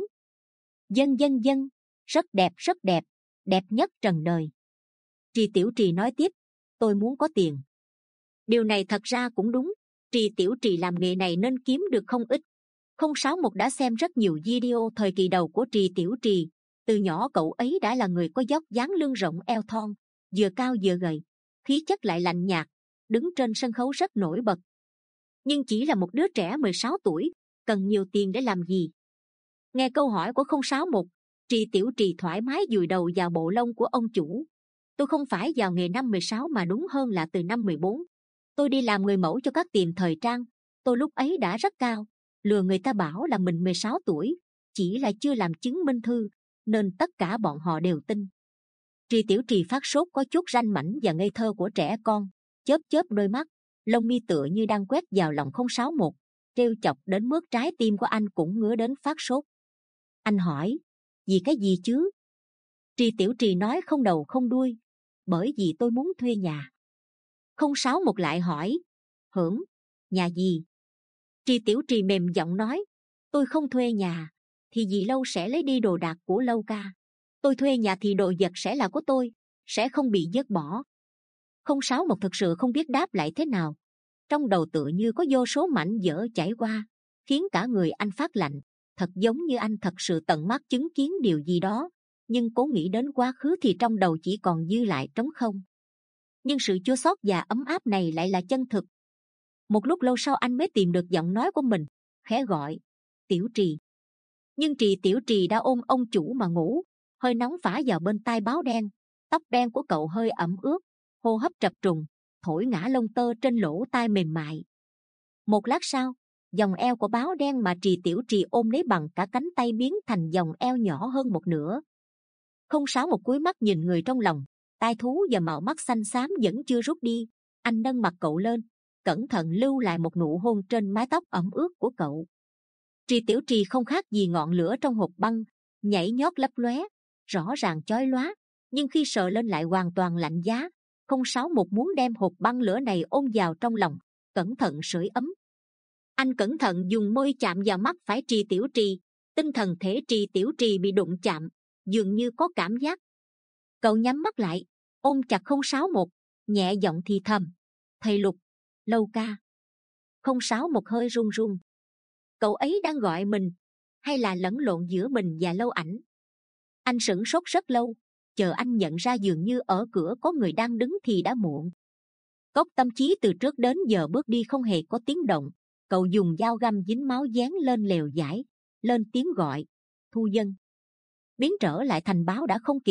dân dân dân, rất đẹp rất đẹp, đẹp nhất trần đời. Trì Tiểu Trì nói tiếp: tôi muốn có tiền. Điều này thật ra cũng đúng, Trì Tiểu Trì làm nghề này nên kiếm được không ít. Không sáu một đã xem rất nhiều video thời kỳ đầu của Trì Tiểu Trì. Từ nhỏ cậu ấy đã là người có dốc dáng lưng rộng eo thon, vừa cao vừa gầy, khí chất lại lạnh nhạt, đứng trên sân khấu rất nổi bật. Nhưng chỉ là một đứa trẻ mười sáu tuổi, cần nhiều tiền để làm gì? Nghe câu hỏi của không sáu một, Trì Tiểu Trì thoải mái dùi đầu vào bộ lông của ông chủ. Tôi không phải vào nghề năm mười sáu mà đúng hơn là từ năm mười bốn. Tôi đi làm người mẫu cho các tiệm thời trang. Tôi lúc ấy đã rất cao, lừa người ta bảo là mình mười sáu tuổi, chỉ là chưa làm chứng minh thư, nên tất cả bọn họ đều tin. Trì Tiểu Trì phát sốt có chút ranh mảnh và ngây thơ của trẻ con, chớp chớp đôi mắt, lông mi tựa như đang quét vào lòng không sáu một, trêu chọc đến mức trái tim của anh cũng ngứa đến phát sốt. Anh hỏi: vì cái gì chứ? Trì Tiểu Trì nói không đầu không đuôi: bởi vì tôi muốn thuê nhà. Không sáu một lại hỏi: hửng, nhà gì? Trì Tiểu Trì mềm giọng nói: tôi không thuê nhà, thì dì Lâu sẽ lấy đi đồ đạc của Lâu ca. Tôi thuê nhà thì đồ vật sẽ là của tôi, sẽ không bị vứt bỏ. Không sáu một thực sự không biết đáp lại thế nào. Trong đầu tựa như có vô số mảnh vỡ chảy qua, khiến cả người anh phát lạnh, thật giống như anh thật sự tận mắt chứng kiến điều gì đó, nhưng cố nghĩ đến quá khứ thì trong đầu chỉ còn dư lại trống không. Nhưng sự chua xót và ấm áp này lại là chân thực. Một lúc lâu sau anh mới tìm được giọng nói của mình, khẽ gọi: Tiểu Trì. Nhưng Trì Tiểu Trì đã ôm ông chủ mà ngủ, hơi nóng phả vào bên tai báo đen. Tóc đen của cậu hơi ẩm ướt, hô hấp trập trùng, thổi ngã lông tơ trên lỗ tai mềm mại. Một lát sau, vòng eo của báo đen mà Trì Tiểu Trì ôm lấy bằng cả cánh tay biến thành vòng eo nhỏ hơn một nửa. Không sáu một cúi mắt nhìn người trong lòng, tai thú và màu mắt xanh xám vẫn chưa rút đi. Anh nâng mặt cậu lên, cẩn thận lưu lại một nụ hôn trên mái tóc ẩm ướt của cậu. Trì Tiểu Trì không khác gì ngọn lửa trong hộp băng, nhảy nhót lấp lóe, rõ ràng chói lóa, nhưng khi sờ lên lại hoàn toàn lạnh giá. Không sáu một muốn đem hộp băng lửa này ôm vào trong lòng, cẩn thận sưởi ấm. Anh cẩn thận dùng môi chạm vào mắt phải Trì Tiểu Trì, tinh thần thể Trì Tiểu Trì bị đụng chạm, dường như có cảm giác. Cậu nhắm mắt lại, ôm chặt không sáu một, nhẹ giọng thì thầm: thầy Lục, Lâu ca. Không sáu một hơi run run. Cậu ấy đang gọi mình, hay là lẫn lộn giữa mình và Lâu Ảnh? Anh sửng sốt rất lâu, chờ anh nhận ra dường như ở cửa có người đang đứng thì đã muộn. Cốc Tâm Chí từ trước đến giờ bước đi không hề có tiếng động. Cậu dùng dao găm dính máu dán lên lều vải, lên tiếng gọi: Thu Dân. Biến trở lại thành báo đã không kịp,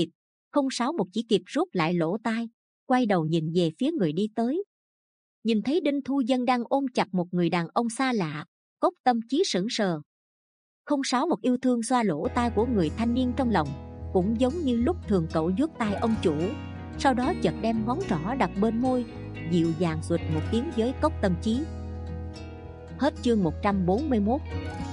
Không sáu một chỉ kịp rút lại lỗ tai, quay đầu nhìn về phía người đi tới. Nhìn thấy Đinh Thu Dân đang ôm chặt một người đàn ông xa lạ, Cốc Tâm Chí sững sờ. Không sáu một yêu thương xoa lỗ tai của người thanh niên trong lòng, cũng giống như lúc thường cậu vuốt tai ông chủ, sau đó chợt đem ngón trỏ đặt bên môi, dịu dàng xuỵt một tiếng với Cốc Tâm Chí. Hết chương một trăm bốn mươi mốt.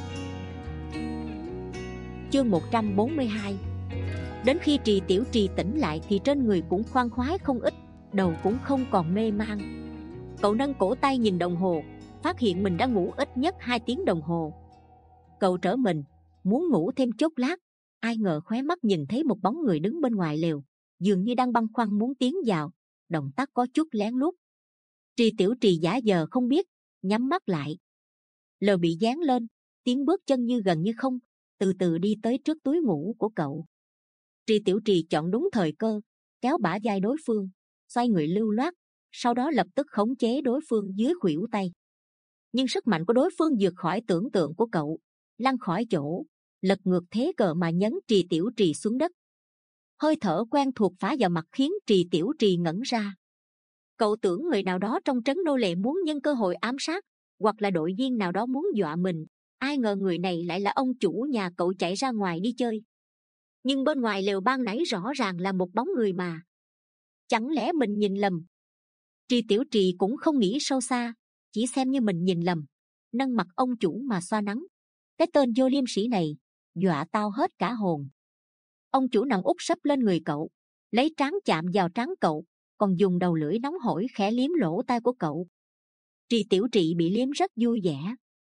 Chương một trăm bốn mươi hai. Đến khi Trì Tiểu Trì tỉnh lại thì trên người cũng khoan khoái không ít, đầu cũng không còn mê man. Cậu nâng cổ tay nhìn đồng hồ, phát hiện mình đã ngủ ít nhất hai tiếng đồng hồ. Cậu trở mình, muốn ngủ thêm chốc lát, ai ngờ khóe mắt nhìn thấy một bóng người đứng bên ngoài lều, dường như đang băn khoăn muốn tiến vào, động tác có chút lén lút. Trì Tiểu Trì giả vờ không biết, nhắm mắt lại. Lều bị dán lên, tiếng bước chân như gần như không, từ từ đi tới trước túi ngủ của cậu. Trì Tiểu Trì chọn đúng thời cơ, kéo bả vai đối phương, xoay người lưu loát, sau đó lập tức khống chế đối phương dưới khuỷu tay. Nhưng sức mạnh của đối phương vượt khỏi tưởng tượng của cậu, lăn khỏi chỗ, lật ngược thế cờ mà nhấn Trì Tiểu Trì xuống đất. Hơi thở quen thuộc phá vào mặt khiến Trì Tiểu Trì ngẩn ra. Cậu tưởng người nào đó trong trấn nô lệ muốn nhân cơ hội ám sát, hoặc là đội viên nào đó muốn dọa mình. Ai ngờ người này lại là ông chủ nhà cậu chạy ra ngoài đi chơi. Nhưng bên ngoài lều ban nãy rõ ràng là một bóng người mà. Chẳng lẽ mình nhìn lầm? Trì Tiểu Trì cũng không nghĩ sâu xa, chỉ xem như mình nhìn lầm, nâng mặt ông chủ mà xoa nắng. Cái tên vô liêm sỉ này, dọa tao hết cả hồn. Ông chủ nằm úp sấp lên người cậu, lấy trán chạm vào trán cậu, còn dùng đầu lưỡi nóng hổi khẽ liếm lỗ tai của cậu. Trì Tiểu Trì bị liếm rất vui vẻ.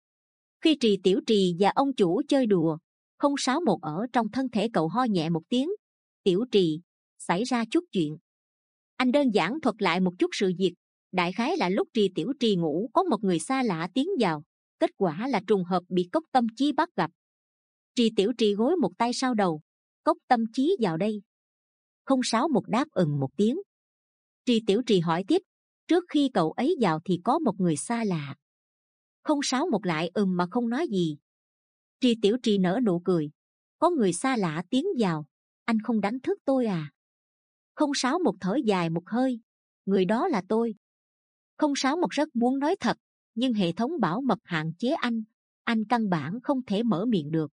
Khi Trì Tiểu Trì và ông chủ chơi đùa, không sáu một ở trong thân thể cậu ho nhẹ một tiếng. Tiểu Trì, xảy ra chút chuyện. Anh đơn giản thuật lại một chút sự việc. Đại khái là lúc Trì Tiểu Trì ngủ có một người xa lạ tiến vào, kết quả là trùng hợp bị Cốc Tâm Chí bắt gặp. Trì Tiểu Trì gối một tay sau đầu. Cốc Tâm Chí vào đây. Không sáu một đáp ừm một tiếng. Trì Tiểu Trì hỏi tiếp, trước khi cậu ấy vào thì có một người xa lạ. Không sáu một lại ừm mà không nói gì. Trì Tiểu Trì nở nụ cười, có người xa lạ tiến vào, anh không đánh thức tôi à? Không sáu một thở dài một hơi, người đó là tôi. Không sáu một rất muốn nói thật, nhưng hệ thống bảo mật hạn chế anh, anh căn bản không thể mở miệng được.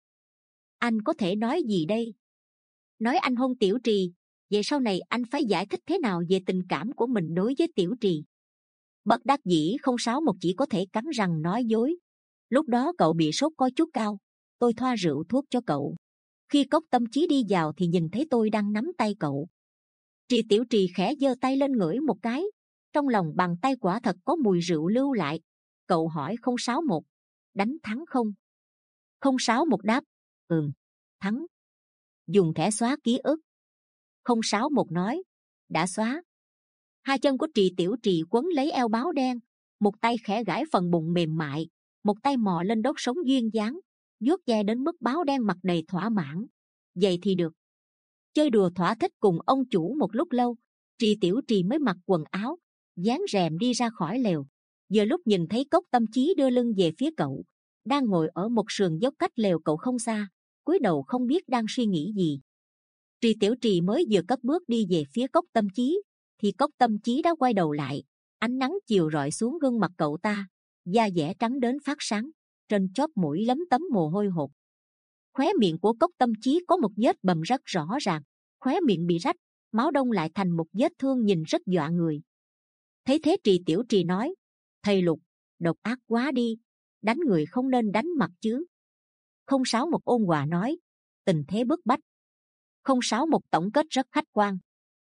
Anh có thể nói gì đây? Nói anh hôn Tiểu Trì, vậy sau này anh phải giải thích thế nào về tình cảm của mình đối với Tiểu Trì? Bất đắc dĩ không sáu một chỉ có thể cắn răng nói dối. Lúc đó cậu bị sốt có chút cao, tôi thoa rượu thuốc cho cậu. Khi Cốc Tâm Chí đi vào thì nhìn thấy tôi đang nắm tay cậu. Trì Tiểu Trì khẽ giơ tay lên ngửi một cái, trong lòng bàn tay quả thật có mùi rượu lưu lại. Cậu hỏi không sáu một, đánh thắng không? Không sáu một đáp, ừm, thắng. Dùng thẻ xóa ký ức. Không sáu một nói, đã xóa. Hai chân của Trì Tiểu Trì quấn lấy eo báo đen, một tay khẽ gãi phần bụng mềm mại, một tay mò lên đốt sống duyên dáng, vuốt ve đến mức báo đen mặt đầy thỏa mãn. Vậy thì được. Chơi đùa thỏa thích cùng ông chủ một lúc lâu, Trì Tiểu Trì mới mặc quần áo, dán rèm đi ra khỏi lều. Giờ lúc nhìn thấy Cốc Tâm Chí đưa lưng về phía cậu, đang ngồi ở một sườn dốc cách lều cậu không xa, cúi đầu không biết đang suy nghĩ gì. Trì Tiểu Trì mới vừa cất bước đi về phía Cốc Tâm Chí, thì Cốc Tâm Chí đã quay đầu lại. Ánh nắng chiều rọi xuống gương mặt cậu ta, da dẻ trắng đến phát sáng, trên chóp mũi lấm tấm mồ hôi hột. Khóe miệng của Cốc Tâm Chí có một vết bầm rất rõ ràng, khóe miệng bị rách, máu đông lại thành một vết thương nhìn rất dọa người. Thấy thế Trì Tiểu Trì nói, thầy Lục, độc ác quá đi, đánh người không nên đánh mặt chứ. Không sáu một ôn hòa nói, tình thế bức bách. Không sáu một tổng kết rất khách quan.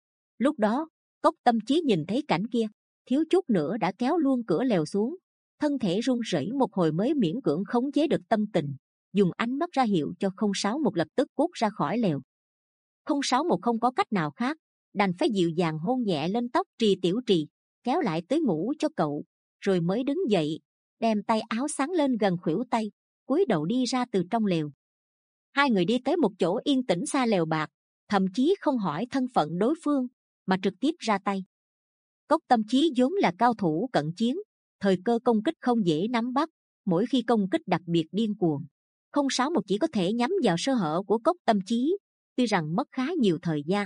Lúc đó Cốc Tâm Chí nhìn thấy cảnh kia, thiếu chút nữa đã kéo luôn cửa lều xuống, thân thể run rẩy một hồi mới miễn cưỡng khống chế được tâm tình, dùng ánh mắt ra hiệu cho không sáu một lập tức cút ra khỏi lều. Không sáu một không có cách nào khác, đành phải dịu dàng hôn nhẹ lên tóc Trì Tiểu Trì, kéo lại tới ngủ cho cậu, rồi mới đứng dậy, đem tay áo xắn lên gần khuỷu tay, cúi đầu đi ra từ trong lều. Hai người đi tới một chỗ yên tĩnh xa lều bạt, thậm chí không hỏi thân phận đối phương, mà trực tiếp ra tay. Cốc Tâm Chí vốn là cao thủ cận chiến, thời cơ công kích không dễ nắm bắt, mỗi khi công kích đặc biệt điên cuồng. Không sáu một chỉ có thể nhắm vào sơ hở của Cốc Tâm Chí, tuy rằng mất khá nhiều thời gian,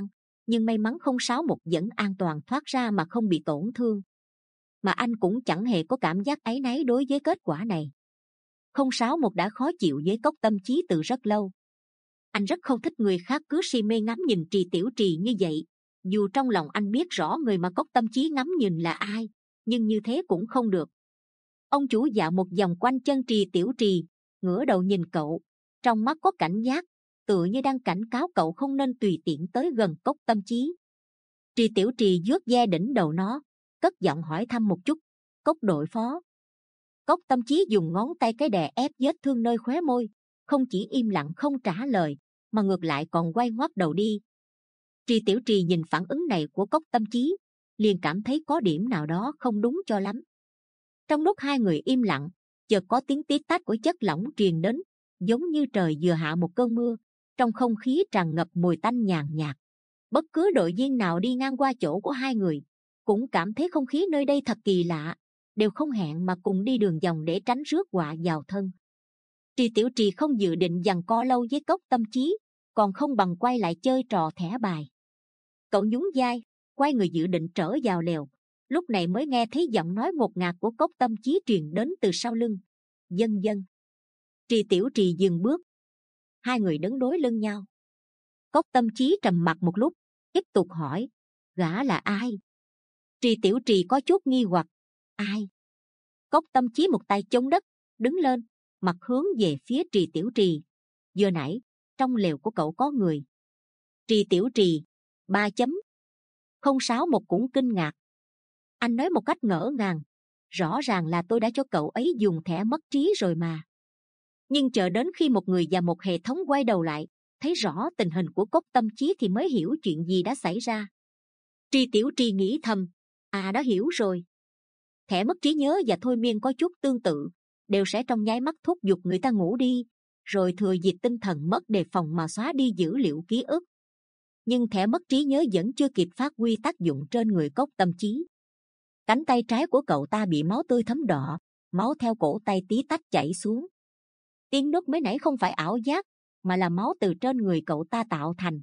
Nhưng may mắn không sáu một vẫn an toàn thoát ra mà không bị tổn thương. Mà anh cũng chẳng hề có cảm giác áy náy đối với kết quả này. Không sáu một đã khó chịu với Cốc Tâm Chí từ rất lâu. Anh rất không thích người khác cứ si mê ngắm nhìn Trì Tiểu Trì như vậy. Dù trong lòng anh biết rõ người mà Cốc Tâm Chí ngắm nhìn là ai, nhưng như thế cũng không được. Ông chủ dạo một vòng quanh chân Trì Tiểu Trì, ngửa đầu nhìn cậu, trong mắt có cảnh giác, tựa như đang cảnh cáo cậu không nên tùy tiện tới gần Cốc Tâm Chí. Trì Tiểu Trì vuốt ve đỉnh đầu nó, cất giọng hỏi thăm một chút. Cốc đội phó. Cốc Tâm Chí dùng ngón tay cái đè ép vết thương nơi khóe môi, không chỉ im lặng không trả lời, mà ngược lại còn quay ngoắt đầu đi. Trì Tiểu Trì nhìn phản ứng này của Cốc Tâm Chí, liền cảm thấy có điểm nào đó không đúng cho lắm. Trong lúc hai người im lặng, chợt có tiếng tí tách của chất lỏng truyền đến, giống như trời vừa hạ một cơn mưa, trong không khí tràn ngập mùi tanh nhàn nhạt. Bất cứ đội viên nào đi ngang qua chỗ của hai người cũng cảm thấy không khí nơi đây thật kỳ lạ, đều không hẹn mà cùng đi đường vòng để tránh rước họa vào thân. Trì Tiểu Trì không dự định giằng co lâu với Cốc Tâm Chí, còn không bằng quay lại chơi trò thẻ bài. Cậu nhún vai, quay người dự định trở vào lều, lúc này mới nghe thấy giọng nói ngột ngạt của Cốc Tâm Chí truyền đến từ sau lưng. Vâng vâng. Trì Tiểu Trì dừng bước. Hai người đứng đối lưng nhau. Cốc Tâm Chí trầm mặc một lúc, tiếp tục hỏi, gã là ai? Trì Tiểu Trì có chút nghi hoặc. Ai? Cốc Tâm Chí một tay chống đất, đứng lên, mặt hướng về phía Trì Tiểu Trì. Vừa nãy trong lều của cậu có người. Trì Tiểu Trì. Ba chấm. Không sáu một cũng kinh ngạc. Anh nói một cách ngỡ ngàng, rõ ràng là tôi đã cho cậu ấy dùng thẻ mất trí rồi mà. Nhưng chờ đến khi một người và một hệ thống quay đầu lại, thấy rõ tình hình của Cốc Tâm Chí thì mới hiểu chuyện gì đã xảy ra. Trì Tiểu Trì nghĩ thầm, à đã hiểu rồi. Thẻ mất trí nhớ và thôi miên có chút tương tự, đều sẽ trong nháy mắt thúc giục người ta ngủ đi, rồi thừa dịp tinh thần mất đề phòng mà xóa đi dữ liệu ký ức. Nhưng thẻ mất trí nhớ vẫn chưa kịp phát huy tác dụng trên người Cốc Tâm Chí. Cánh tay trái của cậu ta bị máu tươi thấm đỏ, máu theo cổ tay tí tách chảy xuống. Tiếng nước mới nãy không phải ảo giác, mà là máu từ trên người cậu ta tạo thành.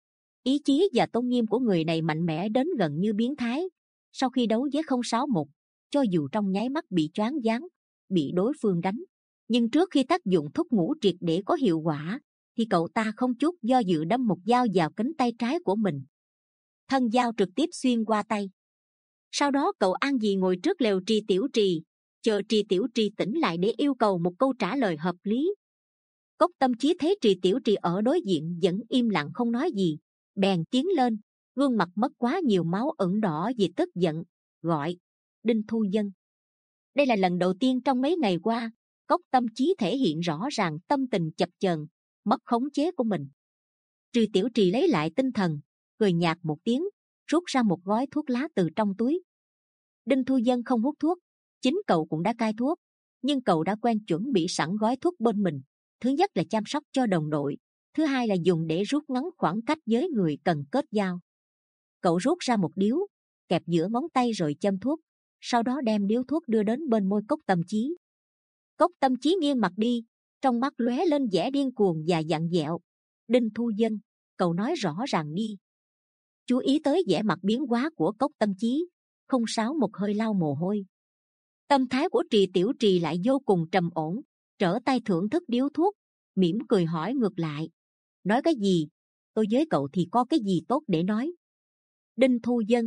Ý chí và tôn nghiêm của người này mạnh mẽ đến gần như biến thái. Sau khi đấu với không sáu một, cho dù trong nháy mắt bị choáng váng, bị đối phương đánh, nhưng trước khi tác dụng thuốc ngủ triệt để có hiệu quả, thì cậu ta không chút do dự đâm một dao vào cánh tay trái của mình. Thân dao trực tiếp xuyên qua tay. Sau đó cậu an vị ngồi trước lều Trì Tiểu Trì, chờ Trì Tiểu Trì tỉnh lại để yêu cầu một câu trả lời hợp lý. Cốc Tâm Chí thấy Trì Tiểu Trì ở đối diện vẫn im lặng không nói gì, bèn tiến lên, gương mặt mất quá nhiều máu ửng đỏ vì tức giận, gọi, Đinh Thu Dân. Đây là lần đầu tiên trong mấy ngày qua, Cốc Tâm Chí thể hiện rõ ràng tâm tình chập chờn, mất khống chế của mình. Trì Tiểu Trì lấy lại tinh thần, cười nhạt một tiếng, rút ra một gói thuốc lá từ trong túi. Đinh Thu Dân không hút thuốc, chính cậu cũng đã cai thuốc, nhưng cậu đã quen chuẩn bị sẵn gói thuốc bên mình. Thứ nhất là chăm sóc cho đồng đội, thứ hai là dùng để rút ngắn khoảng cách với người cần kết giao. Cậu rút ra một điếu, kẹp giữa ngón tay rồi châm thuốc, sau đó đem điếu thuốc đưa đến bên môi Cốc Tâm Chí. Cốc Tâm Chí nghiêng mặt đi, trong mắt lóe lên vẻ điên cuồng và dặn dẹo. Đinh Thu Dân, cậu nói rõ ràng đi. Chú ý tới vẻ mặt biến hóa của Cốc Tâm Chí, không sáu một hơi lau mồ hôi. Tâm thái của Trì Tiểu Trì lại vô cùng trầm ổn, trở tay thưởng thức điếu thuốc, mỉm cười hỏi ngược lại. Nói cái gì? Tôi với cậu thì có cái gì tốt để nói? Đinh Thu Dân.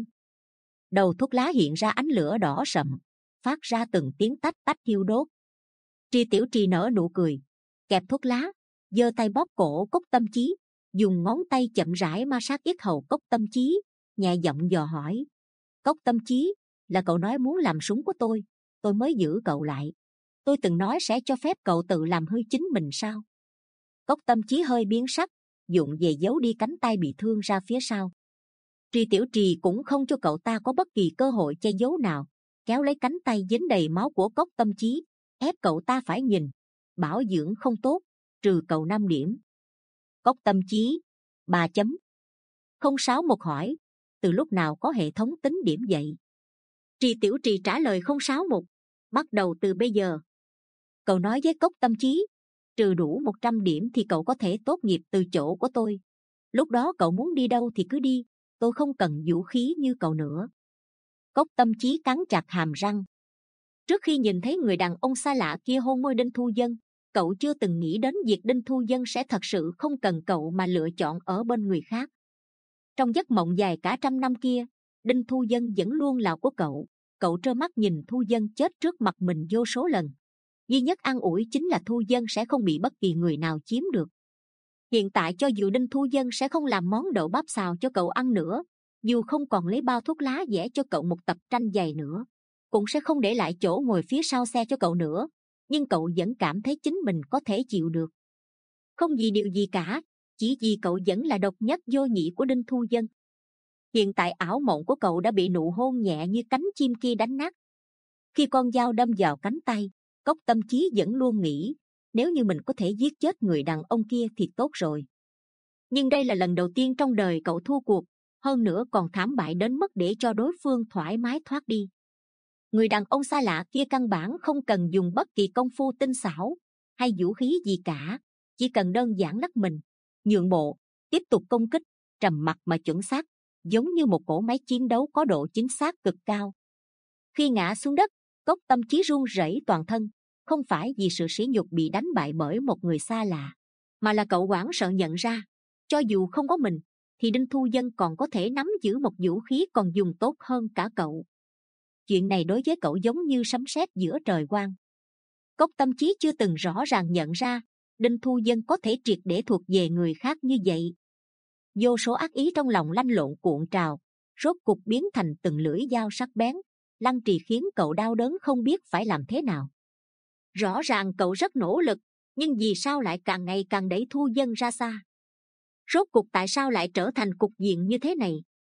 Đầu thuốc lá hiện ra ánh lửa đỏ sậm, phát ra từng tiếng tách tách thiêu đốt. Trì Tiểu Trì nở nụ cười, kẹp thuốc lá, giơ tay bóp cổ Cốc Tâm Chí, dùng ngón tay chậm rãi ma sát yết hầu Cốc Tâm Chí, nhẹ giọng dò hỏi. Cốc Tâm Chí, là cậu nói muốn làm súng của tôi, tôi mới giữ cậu lại. Tôi từng nói sẽ cho phép cậu tự làm hư chính mình sao? Cốc Tâm Chí hơi biến sắc, dụng về giấu đi cánh tay bị thương ra phía sau. Trì Tiểu Trì cũng không cho cậu ta có bất kỳ cơ hội che giấu nào, kéo lấy cánh tay dính đầy máu của Cốc Tâm Chí, ép cậu ta phải nhìn. Bảo dưỡng không tốt, trừ cậu năm điểm. Cốc Tâm Chí. Ba chấm. Không sáu một hỏi, từ lúc nào có hệ thống tính điểm vậy? Trì Tiểu Trì trả lời không sáu một, bắt đầu từ bây giờ. Cậu nói với Cốc Tâm Chí, trừ đủ một trăm điểm thì cậu có thể tốt nghiệp từ chỗ của tôi. Lúc đó cậu muốn đi đâu thì cứ đi, Tôi không cần vũ khí như cậu nữa. Cốc Tâm Chí cắn chặt hàm răng. Trước khi nhìn thấy người đàn ông xa lạ kia hôn môi Đinh Thu Dân, cậu chưa từng nghĩ đến việc Đinh Thu Dân sẽ thật sự không cần cậu mà lựa chọn ở bên người khác. Trong giấc mộng dài cả trăm năm kia, Đinh Thu Dân vẫn luôn là của cậu. Cậu trơ mắt nhìn Thu Dân chết trước mặt mình vô số lần. Duy nhất an ủi chính là Thu Dân sẽ không bị bất kỳ người nào chiếm được. Hiện tại cho dù Đinh Thu Dân sẽ không làm món đậu bắp xào cho cậu ăn nữa, dù không còn lấy bao thuốc lá vẽ cho cậu một tập tranh giày nữa, cũng sẽ không để lại chỗ ngồi phía sau xe cho cậu nữa, nhưng cậu vẫn cảm thấy chính mình có thể chịu được. Không vì điều gì cả, chỉ vì cậu vẫn là độc nhất vô nhị của Đinh Thu Dân. Hiện tại ảo mộng của cậu đã bị nụ hôn nhẹ như cánh chim kia đánh nát. Khi con dao đâm vào cánh tay, Cốc Tâm Chí vẫn luôn nghĩ, nếu như mình có thể giết chết người đàn ông kia thì tốt rồi. Nhưng đây là lần đầu tiên trong đời cậu thua cuộc, hơn nữa còn thảm bại đến mức để cho đối phương thoải mái thoát đi. Người đàn ông xa lạ kia căn bản không cần dùng bất kỳ công phu tinh xảo hay vũ khí gì cả, chỉ cần đơn giản lắc mình, nhượng bộ, tiếp tục công kích, trầm mặc mà chuẩn xác, giống như một cỗ máy chiến đấu có độ chính xác cực cao. Khi ngã xuống đất, Cốc Tâm Chí run rẩy toàn thân, không phải vì sự sỉ nhục bị đánh bại bởi một người xa lạ, mà là cậu hoảng sợ nhận ra, cho dù không có mình, thì Đinh Thu Dân còn có thể nắm giữ một vũ khí còn dùng tốt hơn cả cậu. Chuyện này đối với cậu giống như sấm sét giữa trời quang. Cốc Tâm Chí chưa từng rõ ràng nhận ra Đinh Thu Dân có thể triệt để thuộc về người khác như vậy. Vô số ác ý trong lòng lanh lộn cuộn trào, rốt cục biến thành từng lưỡi dao sắc bén, lăng trì khiến cậu đau đớn không biết phải làm thế nào. Rõ ràng cậu rất nỗ lực, nhưng vì sao lại càng ngày càng đẩy Thu Dân ra xa? Rốt cục tại sao lại trở thành cục diện như thế này?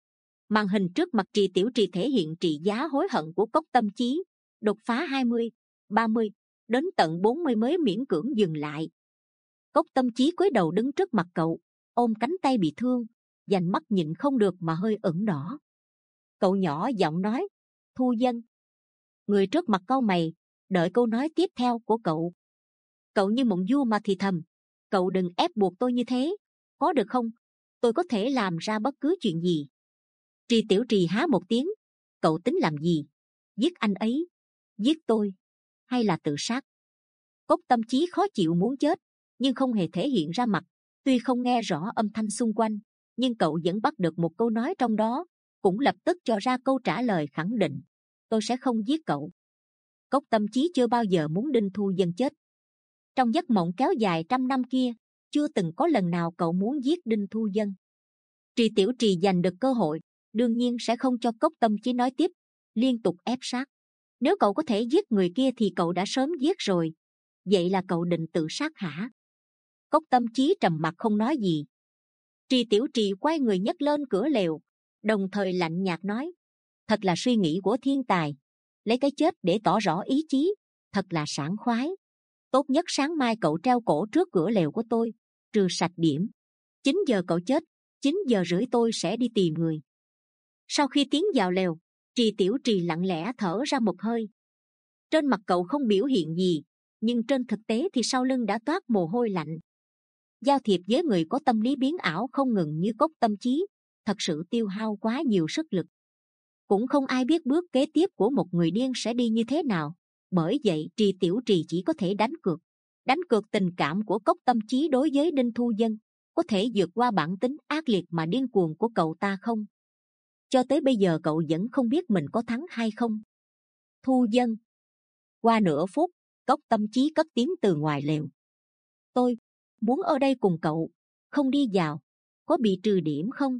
Màn hình trước mặt Trì Tiểu Trì thể hiện trị giá hối hận của Cốc Tâm Chí, đột phá hai mươi, ba mươi, đến tận bốn mươi mới miễn cưỡng dừng lại. Cốc Tâm Chí cúi đầu đứng trước mặt cậu, ôm cánh tay bị thương, dành mắt nhịn không được mà hơi ửng đỏ. Cậu nhỏ giọng nói, Thu Dân. Người trước mặt cau mày, đợi câu nói tiếp theo của cậu. Cậu như mộng du mà thì thầm, cậu đừng ép buộc tôi như thế, có được không? Tôi có thể làm ra bất cứ chuyện gì. Trì Tiểu Trì há một tiếng, cậu tính làm gì? Giết anh ấy, giết tôi, hay là tự sát? Cốc Tâm Chí khó chịu muốn chết, nhưng không hề thể hiện ra mặt. Tuy không nghe rõ âm thanh xung quanh, nhưng cậu vẫn bắt được một câu nói trong đó, cũng lập tức cho ra câu trả lời khẳng định, tôi sẽ không giết cậu. Cốc Tâm Chí chưa bao giờ muốn Đinh Thu Dân chết. Trong giấc mộng kéo dài trăm năm kia, chưa từng có lần nào cậu muốn giết Đinh Thu Dân. Trì Tiểu Trì giành được cơ hội, đương nhiên sẽ không cho Cốc Tâm Chí nói tiếp, liên tục ép sát. Nếu cậu có thể giết người kia thì cậu đã sớm giết rồi. Vậy là cậu định tự sát hả? Cốc Tâm Chí trầm mặc không nói gì. Trì Tiểu Trì quay người nhấc lên cửa lều, đồng thời lạnh nhạt nói, thật là suy nghĩ của thiên tài, lấy cái chết để tỏ rõ ý chí, thật là sảng khoái. Tốt nhất sáng mai cậu treo cổ trước cửa lều của tôi, trừ sạch điểm. Chín giờ cậu chết, chín giờ rưỡi tôi sẽ đi tìm người. Sau khi tiến vào lều, Trì Tiểu Trì lặng lẽ thở ra một hơi. Trên mặt cậu không biểu hiện gì, nhưng trên thực tế thì sau lưng đã toát mồ hôi lạnh. Giao thiệp với người có tâm lý biến ảo không ngừng như Cốc Tâm Chí, thật sự tiêu hao quá nhiều sức lực. Cũng không ai biết bước kế tiếp của một người điên sẽ đi như thế nào. Bởi vậy Trì Tiểu Trì chỉ có thể đánh cược. Đánh cược tình cảm của Cốc Tâm Chí đối với Đinh Thu Dân có thể vượt qua bản tính ác liệt mà điên cuồng của cậu ta không? Cho tới bây giờ cậu vẫn không biết mình có thắng hay không. Thu Dân. Qua nửa phút, Cốc Tâm Chí cất tiếng từ ngoài lều. Tôi muốn ở đây cùng cậu, không đi vào, có bị trừ điểm không?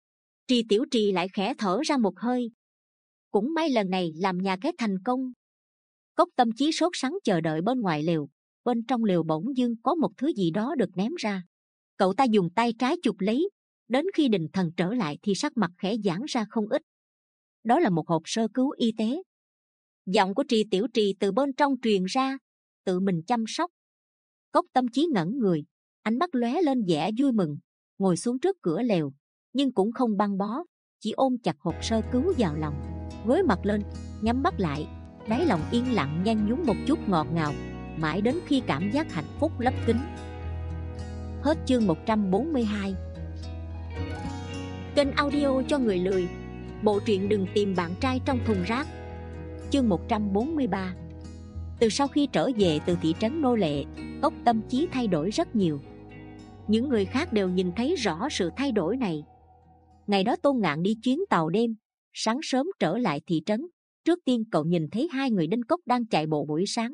Trì Tiểu Trì lại khẽ thở ra một hơi. Cũng may lần này làm nhà cái thành công. Cốc Tâm Chí sốt sắng chờ đợi bên ngoài lều. Bên trong lều bỗng dưng có một thứ gì đó được ném ra. Cậu ta dùng tay trái chụp lấy. Đến khi định thần trở lại thì sắc mặt khẽ giãn ra không ít. Đó là một hộp sơ cứu y tế. Giọng của Trì Tiểu Trì từ bên trong truyền ra, tự mình chăm sóc. Cốc Tâm Chí ngẩn người, ánh mắt lóe lên vẻ vui mừng, ngồi xuống trước cửa lều, nhưng cũng không băng bó, chỉ ôm chặt hộp sơ cứu vào lòng, gối mặt lên, nhắm mắt lại, đáy lòng yên lặng nhen nhúm một chút ngọt ngào, mãi đến khi cảm giác hạnh phúc lấp kín. Hết chương một trăm bốn mươi hai. Kênh audio cho người lười. Bộ truyện Đừng Tìm Bạn Trai Trong Thùng Rác. Chương một trăm bốn mươi ba. Từ sau khi trở về từ thị trấn nô lệ, Cốc Tâm Chí thay đổi rất nhiều. Những người khác đều nhìn thấy rõ sự thay đổi này. Ngày đó Tôn Ngạn đi chuyến tàu đêm, sáng sớm trở lại thị trấn. Trước tiên cậu nhìn thấy hai người đinh cốc đang chạy bộ buổi sáng.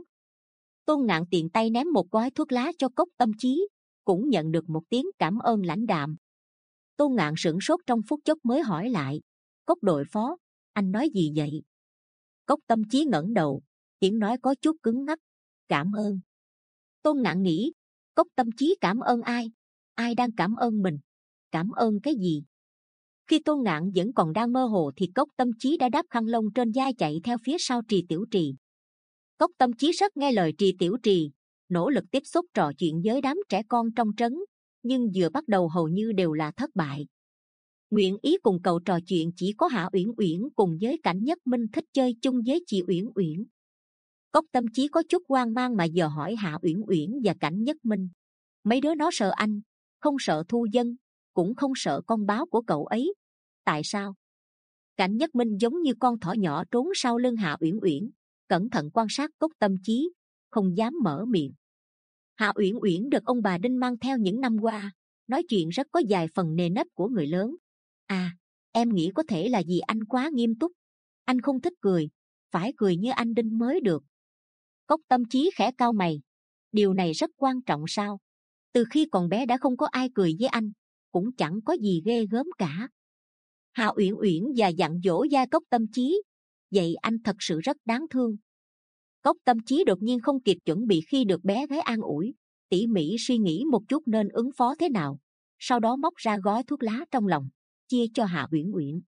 Tôn Ngạn tiện tay ném một gói thuốc lá cho Cốc Tâm Chí, cũng nhận được một tiếng cảm ơn lãnh đạm. Tôn Ngạn sửng sốt trong phút chốc mới hỏi lại: Cốc đội phó, anh nói gì vậy? Cốc Tâm Chí ngẩng đầu, tiếng nói có chút cứng ngắc: Cảm ơn. Tôn Ngạn nghĩ, Cốc Tâm Chí cảm ơn ai? Ai đang cảm ơn mình? Cảm ơn cái gì? Khi Tôn Ngạn vẫn còn đang mơ hồ thì Cốc Tâm Chí đã đáp khăn lông trên vai chạy theo phía sau Trì Tiểu Trì. Cốc Tâm Chí rất nghe lời Trì Tiểu Trì, nỗ lực tiếp xúc trò chuyện với đám trẻ con trong trấn, nhưng vừa bắt đầu hầu như đều là thất bại. Nguyện ý cùng cậu trò chuyện chỉ có Hạ Uyển Uyển cùng với Cảnh Nhất Minh thích chơi chung với chị Uyển Uyển. Cốc Tâm Chí có chút hoang mang mà giờ hỏi Hạ Uyển Uyển và Cảnh Nhất Minh: Mấy đứa nó sợ anh, không sợ Thu Dân, cũng không sợ con báo của cậu ấy. Tại sao? Cảnh Nhất Minh giống như con thỏ nhỏ trốn sau lưng Hạ Uyển Uyển, cẩn thận quan sát Cốc Tâm Chí, không dám mở miệng. Hạ Uyển Uyển được ông bà Đinh mang theo những năm qua, nói chuyện rất có vài phần nề nếp của người lớn. À, em nghĩ có thể là vì anh quá nghiêm túc. Anh không thích cười, phải cười như anh Đinh mới được. Cốc Tâm Chí khẽ cau mày. Điều này rất quan trọng sao? Từ khi còn bé đã không có ai cười với anh, cũng chẳng có gì ghê gớm cả. Hạ Uyển Uyển và dặn dỗ gia Cốc Tâm Chí: Vậy anh thật sự rất đáng thương. Cốc Tâm Chí đột nhiên không kịp chuẩn bị khi được bé gái an ủi, tỉ mỉ suy nghĩ một chút nên ứng phó thế nào, sau đó móc ra gói thuốc lá trong lòng, chia cho Hạ Uyển Uyển.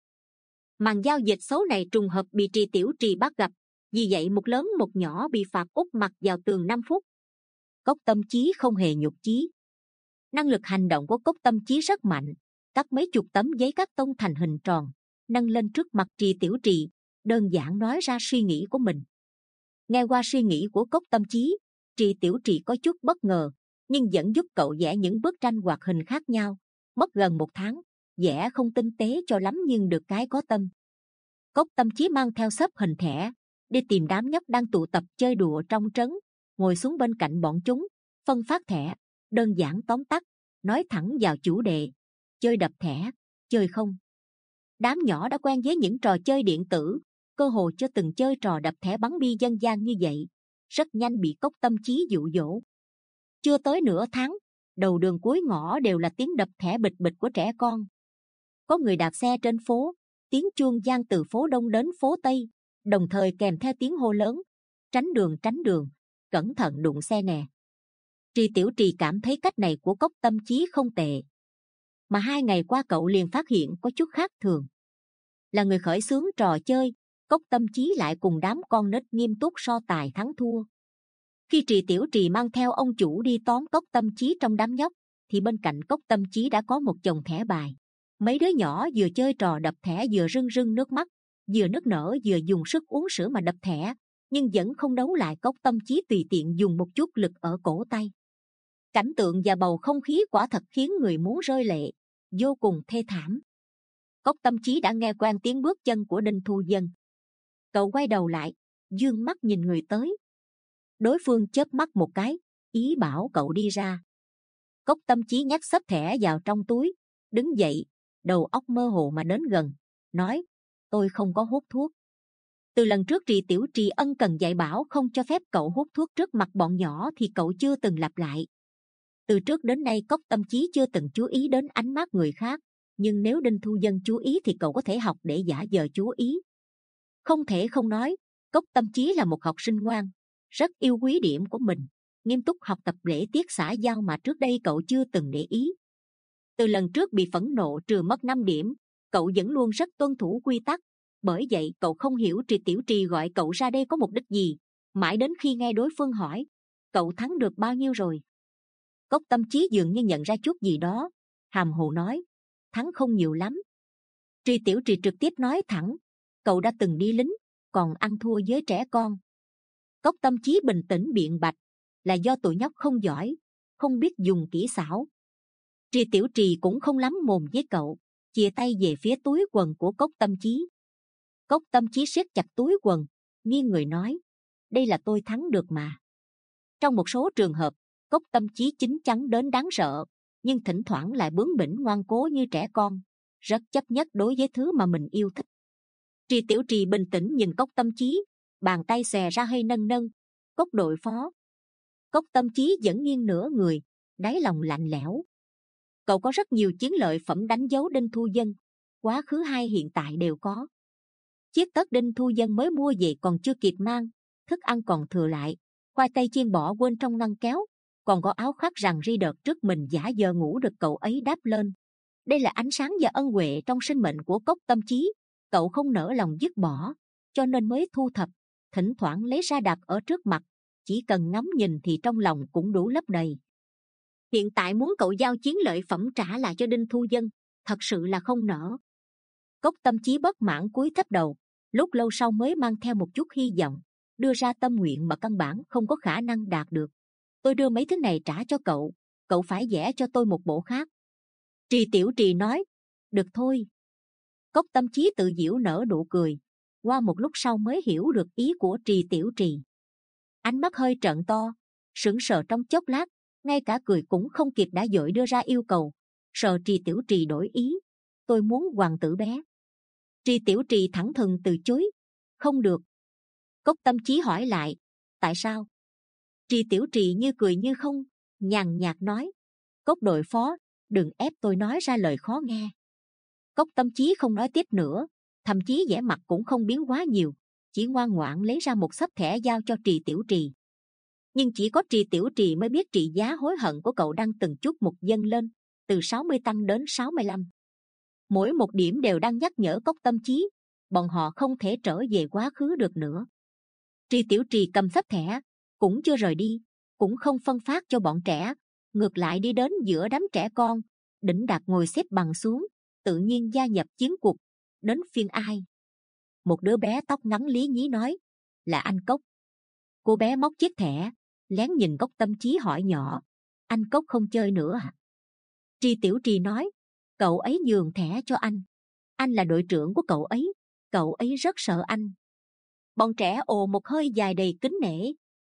Màn giao dịch xấu này trùng hợp bị Trì Tiểu Trì bắt gặp, vì vậy một lớn một nhỏ bị phạt úp mặt vào tường năm phút. Cốc Tâm Chí không hề nhục chí. Năng lực hành động của Cốc Tâm Chí rất mạnh, cắt mấy chục tấm giấy cắt tông thành hình tròn, nâng lên trước mặt Trì Tiểu Trì, đơn giản nói ra suy nghĩ của mình. Nghe qua suy nghĩ của Cốc Tâm Chí, Trì Tiểu Trì có chút bất ngờ, nhưng vẫn giúp cậu vẽ những bức tranh hoạt hình khác nhau. Mất gần một tháng, vẽ không tinh tế cho lắm nhưng được cái có tâm. Cốc Tâm Chí mang theo xếp hình thẻ, đi tìm đám nhóc đang tụ tập chơi đùa trong trấn, ngồi xuống bên cạnh bọn chúng, phân phát thẻ, đơn giản tóm tắt, nói thẳng vào chủ đề: chơi đập thẻ, chơi không? Đám nhỏ đã quen với những trò chơi điện tử, cơ hồ chưa từng chơi trò đập thẻ bắn bi dân gian như vậy, rất nhanh bị Cốc Tâm Chí dụ dỗ. Chưa tới nửa tháng, đầu đường cuối ngõ đều là tiếng đập thẻ bịch bịch của trẻ con. Có người đạp xe trên phố, tiếng chuông vang từ phố Đông đến phố Tây, đồng thời kèm theo tiếng hô lớn: Tránh đường, tránh đường, cẩn thận đụng xe nè. Trì Tiểu Trì cảm thấy cách này của Cốc Tâm Chí không tệ, mà hai ngày qua cậu liền phát hiện có chút khác thường. Là người khởi xướng trò chơi, Cốc Tâm Chí lại cùng đám con nít nghiêm túc so tài thắng thua. Khi Trì Tiểu Trì mang theo ông chủ đi tóm Cốc Tâm Chí trong đám nhóc, thì bên cạnh Cốc Tâm Chí đã có một chồng thẻ bài. Mấy đứa nhỏ vừa chơi trò đập thẻ vừa rưng rưng nước mắt, vừa nức nở vừa dùng sức uống sữa mà đập thẻ, nhưng vẫn không đấu lại Cốc Tâm Chí tùy tiện dùng một chút lực ở cổ tay. Cảnh tượng và bầu không khí quả thật khiến người muốn rơi lệ, vô cùng thê thảm. Cốc Tâm Chí đã nghe quen tiếng bước chân của Đinh Thu Dân. Cậu quay đầu lại, dương mắt nhìn người tới. Đối phương chớp mắt một cái, ý bảo cậu đi ra. Cốc Tâm Chí nhắc xếp thẻ vào trong túi, đứng dậy, đầu óc mơ hồ mà đến gần, nói: Tôi không có hút thuốc. Từ lần trước Trì Tiểu Trì ân cần dạy bảo không cho phép cậu hút thuốc trước mặt bọn nhỏ thì cậu chưa từng lặp lại. Từ trước đến nay Cốc Tâm Chí chưa từng chú ý đến ánh mắt người khác, nhưng nếu Đinh Thu Dân chú ý thì cậu có thể học để giả vờ chú ý. Không thể không nói, Cốc Tâm Chí là một học sinh ngoan, rất yêu quý điểm của mình, nghiêm túc học tập lễ tiết xã giao mà trước đây cậu chưa từng để ý. Từ lần trước bị phẫn nộ trừ mất năm điểm, cậu vẫn luôn rất tuân thủ quy tắc. Bởi vậy cậu không hiểu Trì Tiểu Trì gọi cậu ra đây có mục đích gì, mãi đến khi nghe đối phương hỏi: Cậu thắng được bao nhiêu rồi? Cốc Tâm Chí dường như nhận ra chút gì đó, hàm hồ nói: Thắng không nhiều lắm. Trì Tiểu Trì trực tiếp nói thẳng: Cậu đã từng đi lính, còn ăn thua với trẻ con. Cốc Tâm Chí bình tĩnh biện bạch: Là do tụi nhóc không giỏi, không biết dùng kỹ xảo. Trì Tiểu Trì cũng không lắm mồm với cậu, chìa tay về phía túi quần của Cốc Tâm Chí. Cốc Tâm Chí siết chặt túi quần, nghiêng người nói, đây là tôi thắng được mà. Trong một số trường hợp, Cốc Tâm Chí chín chắn đến đáng sợ, nhưng thỉnh thoảng lại bướng bỉnh ngoan cố như trẻ con, rất chấp nhất đối với thứ mà mình yêu thích. Trì Tiểu Trì bình tĩnh nhìn Cốc Tâm Chí, bàn tay xòe ra hơi nâng nâng. Cốc đội phó. Cốc Tâm Chí vẫn nghiêng nửa người, đáy lòng lạnh lẽo. Cậu có rất nhiều chiến lợi phẩm đánh dấu Đinh Thu Vân, quá khứ hay hiện tại đều có. Chiếc tất Đinh Thu Vân mới mua về còn chưa kịp mang, thức ăn còn thừa lại, khoai tây chiên bỏ quên trong ngăn kéo, còn có áo khoác rằng ri đợt trước mình giả giờ ngủ được cậu ấy đáp lên. Đây là ánh sáng và ân huệ trong sinh mệnh của Cốc Tâm Chí, cậu không nỡ lòng dứt bỏ, cho nên mới thu thập, thỉnh thoảng lấy ra đặt ở trước mặt, chỉ cần ngắm nhìn thì trong lòng cũng đủ lấp đầy. Hiện tại muốn cậu giao chiến lợi phẩm trả lại cho Đinh Thu Vân, thật sự là không nỡ. Cốc Tâm Chí bất mãn cúi thấp đầu, lúc lâu sau mới mang theo một chút hy vọng, đưa ra tâm nguyện mà căn bản không có khả năng đạt được. Tôi đưa mấy thứ này trả cho cậu, cậu phải vẽ cho tôi một bộ khác. Trì Tiểu Trì nói, được thôi. Cốc Tâm Chí tự giễu nở nụ cười, qua một lúc sau mới hiểu được ý của Trì Tiểu Trì. Ánh mắt hơi trợn to, sững sờ trong chốc lát, ngay cả cười cũng không kịp đã vội đưa ra yêu cầu. Sợ Trì Tiểu Trì đổi ý, tôi muốn hoàng tử bé. Trì Tiểu Trì thẳng thừng từ chối, không được. Cốc Tâm Chí hỏi lại, tại sao? Trì Tiểu Trì như cười như không, nhàn nhạt nói, Cốc đội phó, đừng ép tôi nói ra lời khó nghe. Cốc Tâm Chí không nói tiếp nữa, thậm chí vẻ mặt cũng không biến hóa nhiều, chỉ ngoan ngoãn lấy ra một xấp thẻ giao cho Trì Tiểu Trì. Nhưng chỉ có Trì Tiểu Trì mới biết trị giá hối hận của cậu đang từng chút một dâng lên, từ sáu mươi tăng đến sáu mươi lăm. Mỗi một điểm đều đang nhắc nhở Cốc Tâm Chí, bọn họ không thể trở về quá khứ được nữa. Trì Tiểu Trì cầm xấp thẻ, cũng chưa rời đi, cũng không phân phát cho bọn trẻ, ngược lại đi đến giữa đám trẻ con, đỉnh đạt ngồi xếp bằng xuống, tự nhiên gia nhập chiến cuộc. Đến phiên ai? Một đứa bé tóc ngắn lý nhí nói, là anh Cốc. Cô bé móc chiếc thẻ, lén nhìn Cốc Tâm Chí hỏi nhỏ, anh Cốc không chơi nữa à? Trì Tiểu Trì nói, cậu ấy nhường thẻ cho anh, anh là đội trưởng của cậu ấy, cậu ấy rất sợ anh. Bọn trẻ ồ một hơi dài đầy kính nể.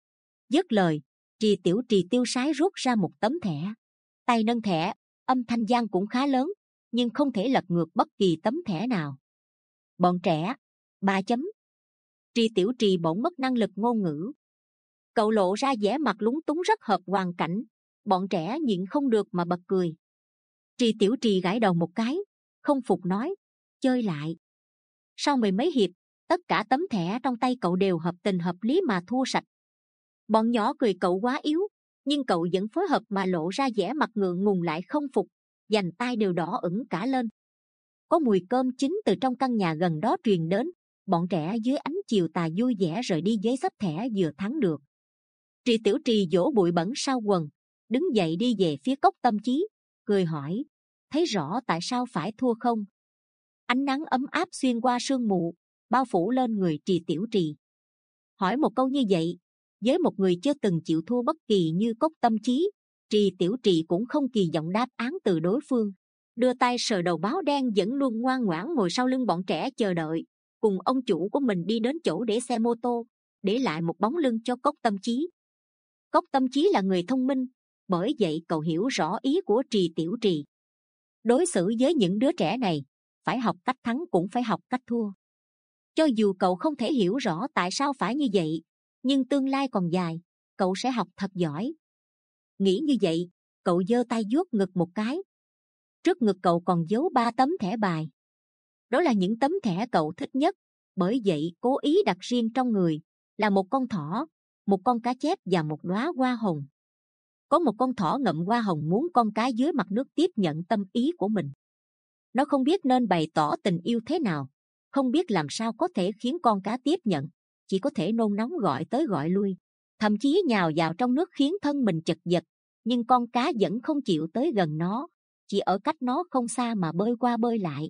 Dứt lời, Trì Tiểu Trì tiêu sái rút ra một tấm thẻ, tay nâng thẻ, âm thanh gian cũng khá lớn, nhưng không thể lật ngược bất kỳ tấm thẻ nào. Bọn trẻ, ba chấm. Trì Tiểu Trì bỗng mất năng lực ngôn ngữ. Cậu lộ ra vẻ mặt lúng túng rất hợp hoàn cảnh, bọn trẻ nhịn không được mà bật cười. Trì Tiểu Trì gãi đầu một cái, không phục nói, chơi lại. Sau mười mấy hiệp, tất cả tấm thẻ trong tay cậu đều hợp tình hợp lý mà thua sạch. Bọn nhỏ cười cậu quá yếu, nhưng cậu vẫn phối hợp mà lộ ra vẻ mặt ngượng ngùng lại không phục, vành tai đều đỏ ửng cả lên. Có mùi cơm chín từ trong căn nhà gần đó truyền đến, bọn trẻ dưới ánh chiều tà vui vẻ rời đi với xấp thẻ vừa thắng được. Trì Tiểu Trì vỗ bụi bẩn sau quần, đứng dậy đi về phía Cốc Tâm Chí, cười hỏi, thấy rõ tại sao phải thua không? Ánh nắng ấm áp xuyên qua sương mù, bao phủ lên người Trì Tiểu Trì. Hỏi một câu như vậy, với một người chưa từng chịu thua bất kỳ như Cốc Tâm Chí, Trì Tiểu Trì cũng không kỳ vọng đáp án từ đối phương, đưa tay sờ đầu báo đen vẫn luôn ngoan ngoãn ngồi sau lưng bọn trẻ chờ đợi, cùng ông chủ của mình đi đến chỗ để xe mô tô, để lại một bóng lưng cho Cốc Tâm Chí. Cốc Tâm Chí là người thông minh, bởi vậy cậu hiểu rõ ý của Trì Tiểu Trì. Đối xử với những đứa trẻ này, phải học cách thắng cũng phải học cách thua. Cho dù cậu không thể hiểu rõ tại sao phải như vậy, nhưng tương lai còn dài, cậu sẽ học thật giỏi. Nghĩ như vậy, cậu giơ tay vuốt ngực một cái. Trước ngực cậu còn giấu ba tấm thẻ bài. Đó là những tấm thẻ cậu thích nhất, bởi vậy cố ý đặt riêng trong người, là một con thỏ, một con cá chép và một đóa hoa hồng. Có một con thỏ ngậm hoa hồng muốn con cá dưới mặt nước tiếp nhận tâm ý của mình. Nó không biết nên bày tỏ tình yêu thế nào, không biết làm sao có thể khiến con cá tiếp nhận, chỉ có thể nôn nóng gọi tới gọi lui, thậm chí nhào vào trong nước khiến thân mình chật vật, nhưng con cá vẫn không chịu tới gần nó, chỉ ở cách nó không xa mà bơi qua bơi lại.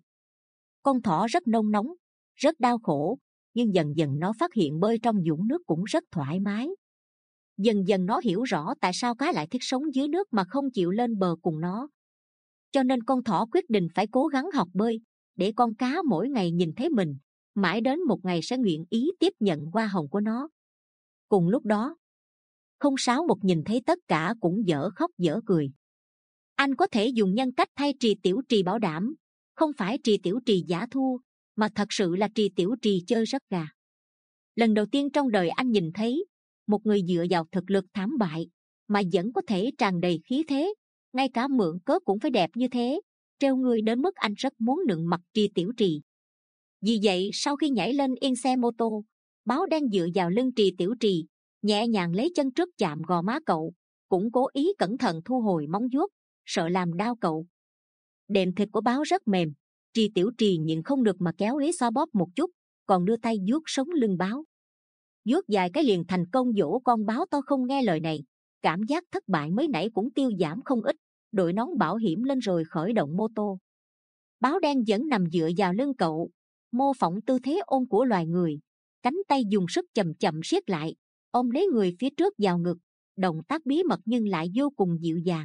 Con thỏ rất nôn nóng, rất đau khổ, nhưng dần dần nó phát hiện bơi trong vũng nước cũng rất thoải mái. Dần dần nó hiểu rõ tại sao cá lại thích sống dưới nước mà không chịu lên bờ cùng nó. cho nên con thỏ quyết định phải cố gắng học bơi, để con cá mỗi ngày nhìn thấy mình, mãi đến một ngày sẽ nguyện ý tiếp nhận hoa hồng của nó. Cùng lúc đó, không sáu một nhìn thấy tất cả cũng dở khóc dở cười. Anh có thể dùng nhân cách thay Trì Tiểu Trì bảo đảm, không phải Trì Tiểu Trì giả thua, mà thật sự là Trì Tiểu Trì chơi rất gà. Lần đầu tiên trong đời anh nhìn thấy một người dựa vào thực lực thảm bại mà vẫn có thể tràn đầy khí thế, ngay cả mượn cớ cũng phải đẹp như thế, trêu người đến mức anh rất muốn nựng mặt Trì Tiểu Trì. Vì vậy sau khi nhảy lên yên xe mô tô, Báo Đen dựa vào lưng Trì Tiểu Trì, nhẹ nhàng lấy chân trước chạm gò má cậu, cũng cố ý cẩn thận thu hồi móng vuốt, sợ làm đau cậu. Đệm thịt của Báo rất mềm, Trì Tiểu Trì nhịn không được mà kéo ghế xoa bóp một chút, còn đưa tay vuốt sống lưng Báo. Vuốt dài cái liền thành công dỗ con báo to không nghe lời này. Cảm giác thất bại mới nãy cũng tiêu giảm không ít, đội nón bảo hiểm lên rồi khởi động mô tô. Báo Đen vẫn nằm dựa vào lưng cậu, mô phỏng tư thế ôm của loài người, cánh tay dùng sức chậm chậm siết lại, ôm lấy người phía trước vào ngực, động tác bí mật nhưng lại vô cùng dịu dàng.